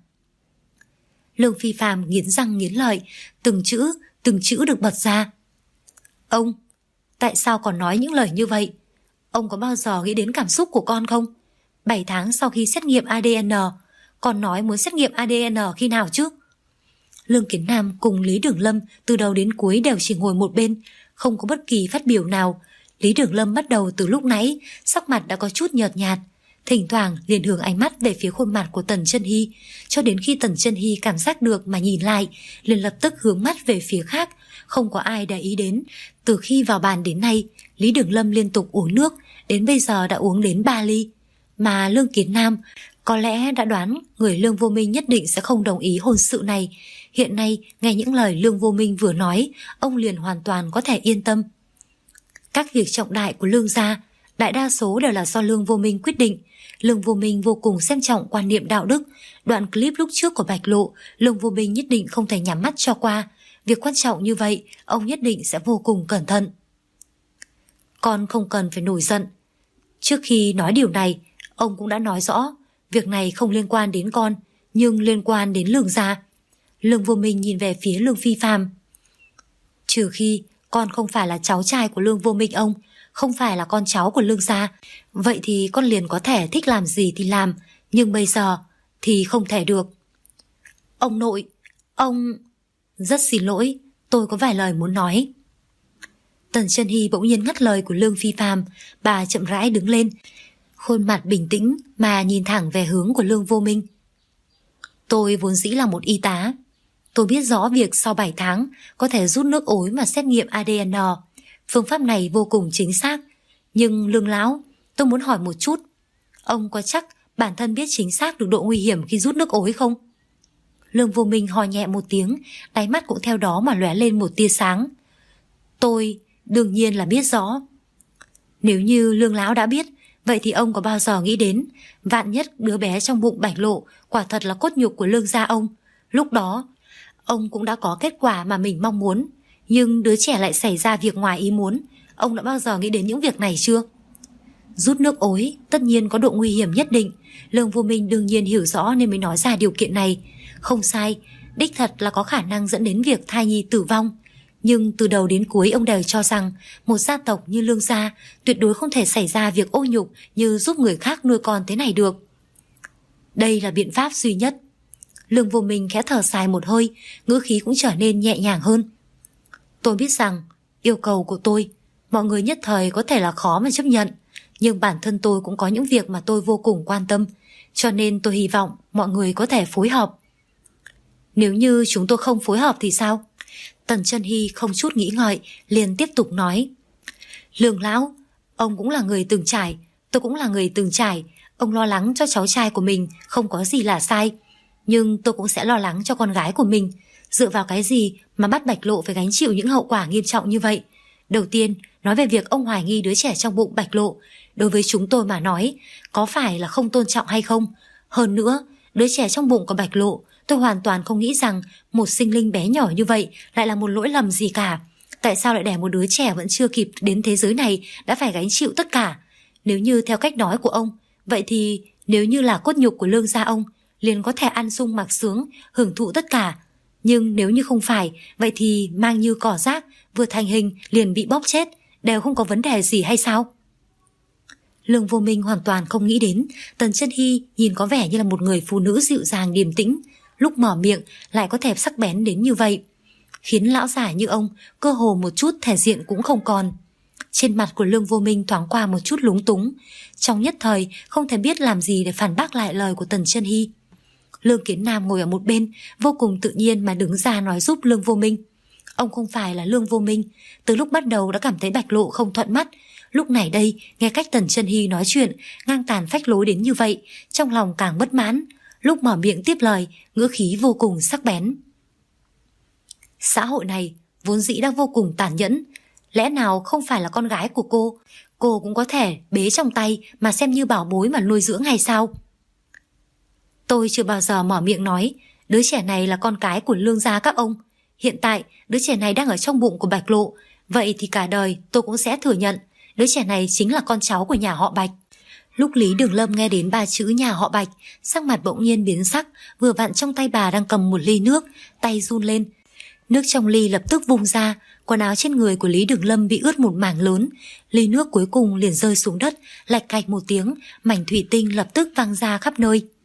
Lương Phi Phàm nghiến răng nghiến lợi, từng chữ được bật ra. Ông, tại sao còn nói những lời như vậy? Ông có bao giờ nghĩ đến cảm xúc của con không? 7 tháng sau khi xét nghiệm ADN, con nói muốn xét nghiệm ADN khi nào chứ? Lương Kiến Nam cùng Lý Đường Lâm từ đầu đến cuối đều chỉ ngồi một bên, không có bất kỳ phát biểu nào. Lý Đường Lâm bắt đầu từ lúc nãy, sắc mặt đã có chút nhợt nhạt, thỉnh thoảng liền hướng ánh mắt về phía khuôn mặt của Tần Chân Hy, cho đến khi Tần Chân Hy cảm giác được mà nhìn lại, liền lập tức hướng mắt về phía khác, không có ai để ý đến. Từ khi vào bàn đến nay, Lý Đường Lâm liên tục uống nước, đến bây giờ đã uống đến 3 ly. Mà Lương Kiến Nam có lẽ đã đoán người Lương Vô Minh nhất định sẽ không đồng ý hôn sự này. Hiện nay nghe những lời Lương Vô Minh vừa nói, ông liền hoàn toàn có thể yên tâm. Các việc trọng đại của Lương gia, đại đa số đều là do Lương Vô Minh quyết định. Lương Vô Minh vô cùng xem trọng quan niệm đạo đức. Đoạn clip lúc trước của Bạch Lộ, Lương Vô Minh nhất định không thể nhắm mắt cho qua. Việc quan trọng như vậy, ông nhất định sẽ vô cùng cẩn thận. Con không cần phải nổi giận. Trước khi nói điều này, ông cũng đã nói rõ, việc này không liên quan đến con, nhưng liên quan đến Lương gia. Lương Vô Minh nhìn về phía Lương Phi Phàm. Trừ khi con không phải là cháu trai của Lương Vô Minh ông, không phải là con cháu của Lương gia, vậy thì con liền có thể thích làm gì thì làm, nhưng bây giờ thì không thể được. Ông nội, ông... Rất xin lỗi, tôi có vài lời muốn nói. Tần Chân Hy bỗng nhiên ngắt lời của Lương Phi Phàm, bà chậm rãi đứng lên, khuôn mặt bình tĩnh mà nhìn thẳng về hướng của Lương Vô Minh. Tôi vốn dĩ là một y tá. Tôi biết rõ việc sau 7 tháng có thể rút nước ối mà xét nghiệm ADN. Phương pháp này vô cùng chính xác. Nhưng Lương lão, tôi muốn hỏi một chút. Ông có chắc bản thân biết chính xác được độ nguy hiểm khi rút nước ối không? Lương Vô Minh ho nhẹ một tiếng, đáy mắt cũng theo đó mà lóe lên một tia sáng. Tôi đương nhiên là biết rõ. Nếu như Lương lão đã biết, vậy thì ông có bao giờ nghĩ đến vạn nhất đứa bé trong bụng Bạch Lộ quả thật là cốt nhục của Lương gia ông? Lúc đó ông cũng đã có kết quả mà mình mong muốn, nhưng đứa trẻ lại xảy ra việc ngoài ý muốn. Ông đã bao giờ nghĩ đến những việc này chưa? Rút nước ối tất nhiên có độ nguy hiểm nhất định. Lương Vô Minh đương nhiên hiểu rõ nên mới nói ra điều kiện này. Không sai, đích thật là có khả năng dẫn đến việc thai nhi tử vong. Nhưng từ đầu đến cuối ông đều cho rằng một gia tộc như Lương gia tuyệt đối không thể xảy ra việc ô nhục như giúp người khác nuôi con thế này được. Đây là biện pháp duy nhất. Lương Vô Minh khẽ thở dài một hơi, ngữ khí cũng trở nên nhẹ nhàng hơn. Tôi biết rằng yêu cầu của tôi, mọi người nhất thời có thể là khó mà chấp nhận, nhưng bản thân tôi cũng có những việc mà tôi vô cùng quan tâm, cho nên tôi hy vọng mọi người có thể phối hợp. Nếu như chúng tôi không phối hợp thì sao? Tần Chân Hy không chút nghĩ ngợi liền tiếp tục nói. Lương lão, ông cũng là người từng trải, tôi cũng là người từng trải. Ông lo lắng cho cháu trai của mình không có gì là sai, nhưng tôi cũng sẽ lo lắng cho con gái của mình. Dựa vào cái gì mà bắt Bạch Lộ phải gánh chịu những hậu quả nghiêm trọng như vậy? Đầu tiên, nói về việc ông hoài nghi đứa trẻ trong bụng Bạch Lộ, đối với chúng tôi mà nói, có phải là không tôn trọng hay không? Hơn nữa, đứa trẻ trong bụng của Bạch Lộ, tôi hoàn toàn không nghĩ rằng một sinh linh bé nhỏ như vậy lại là một lỗi lầm gì cả. Tại sao lại để một đứa trẻ vẫn chưa kịp đến thế giới này đã phải gánh chịu tất cả? Nếu như theo cách nói của ông, vậy thì nếu như là cốt nhục của Lương gia ông, liền có thể ăn sung mặc sướng, hưởng thụ tất cả. Nhưng nếu như không phải, vậy thì mang như cỏ rác, vừa thành hình liền bị bóp chết, đều không có vấn đề gì hay sao? Lương Vô Minh hoàn toàn không nghĩ đến Tần Chân Hy nhìn có vẻ như là một người phụ nữ dịu dàng điềm tĩnh, lúc mở miệng lại có thể sắc bén đến như vậy, khiến lão giả như ông cơ hồ một chút thể diện cũng không còn. Trên mặt của Lương Vô Minh thoáng qua một chút lúng túng, trong nhất thời không thể biết làm gì để phản bác lại lời của Tần Chân Hy. Lương Kiến Nam ngồi ở một bên, vô cùng tự nhiên mà đứng ra nói giúp Lương Vô Minh. Ông không phải là Lương Vô Minh, từ lúc bắt đầu đã cảm thấy Bạch Lộ không thuận mắt. Lúc này đây, nghe cách Tần Chân Hy nói chuyện, ngang tàn phách lối đến như vậy, trong lòng càng bất mãn. Lúc mở miệng tiếp lời, ngữ khí vô cùng sắc bén. Xã hội này vốn dĩ đã vô cùng tàn nhẫn. Lẽ nào không phải là con gái của cô cũng có thể bế trong tay mà xem như bảo bối mà nuôi dưỡng hay sao? Tôi chưa bao giờ mở miệng nói đứa trẻ này là con cái của Lương gia các ông. Hiện tại đứa trẻ này đang ở trong bụng của Bạch Lộ, vậy thì cả đời tôi cũng sẽ thừa nhận đứa trẻ này chính là con cháu của nhà họ Bạch. Lúc Lý Đường Lâm nghe đến 3 chữ nhà họ Bạch, sắc mặt bỗng nhiên biến sắc, vừa vặn trong tay bà đang cầm một ly nước, tay run lên. Nước trong ly lập tức vung ra, quần áo trên người của Lý Đường Lâm bị ướt một mảng lớn, ly nước cuối cùng liền rơi xuống đất, lạch cạch một tiếng, mảnh thủy tinh lập tức văng ra khắp nơi.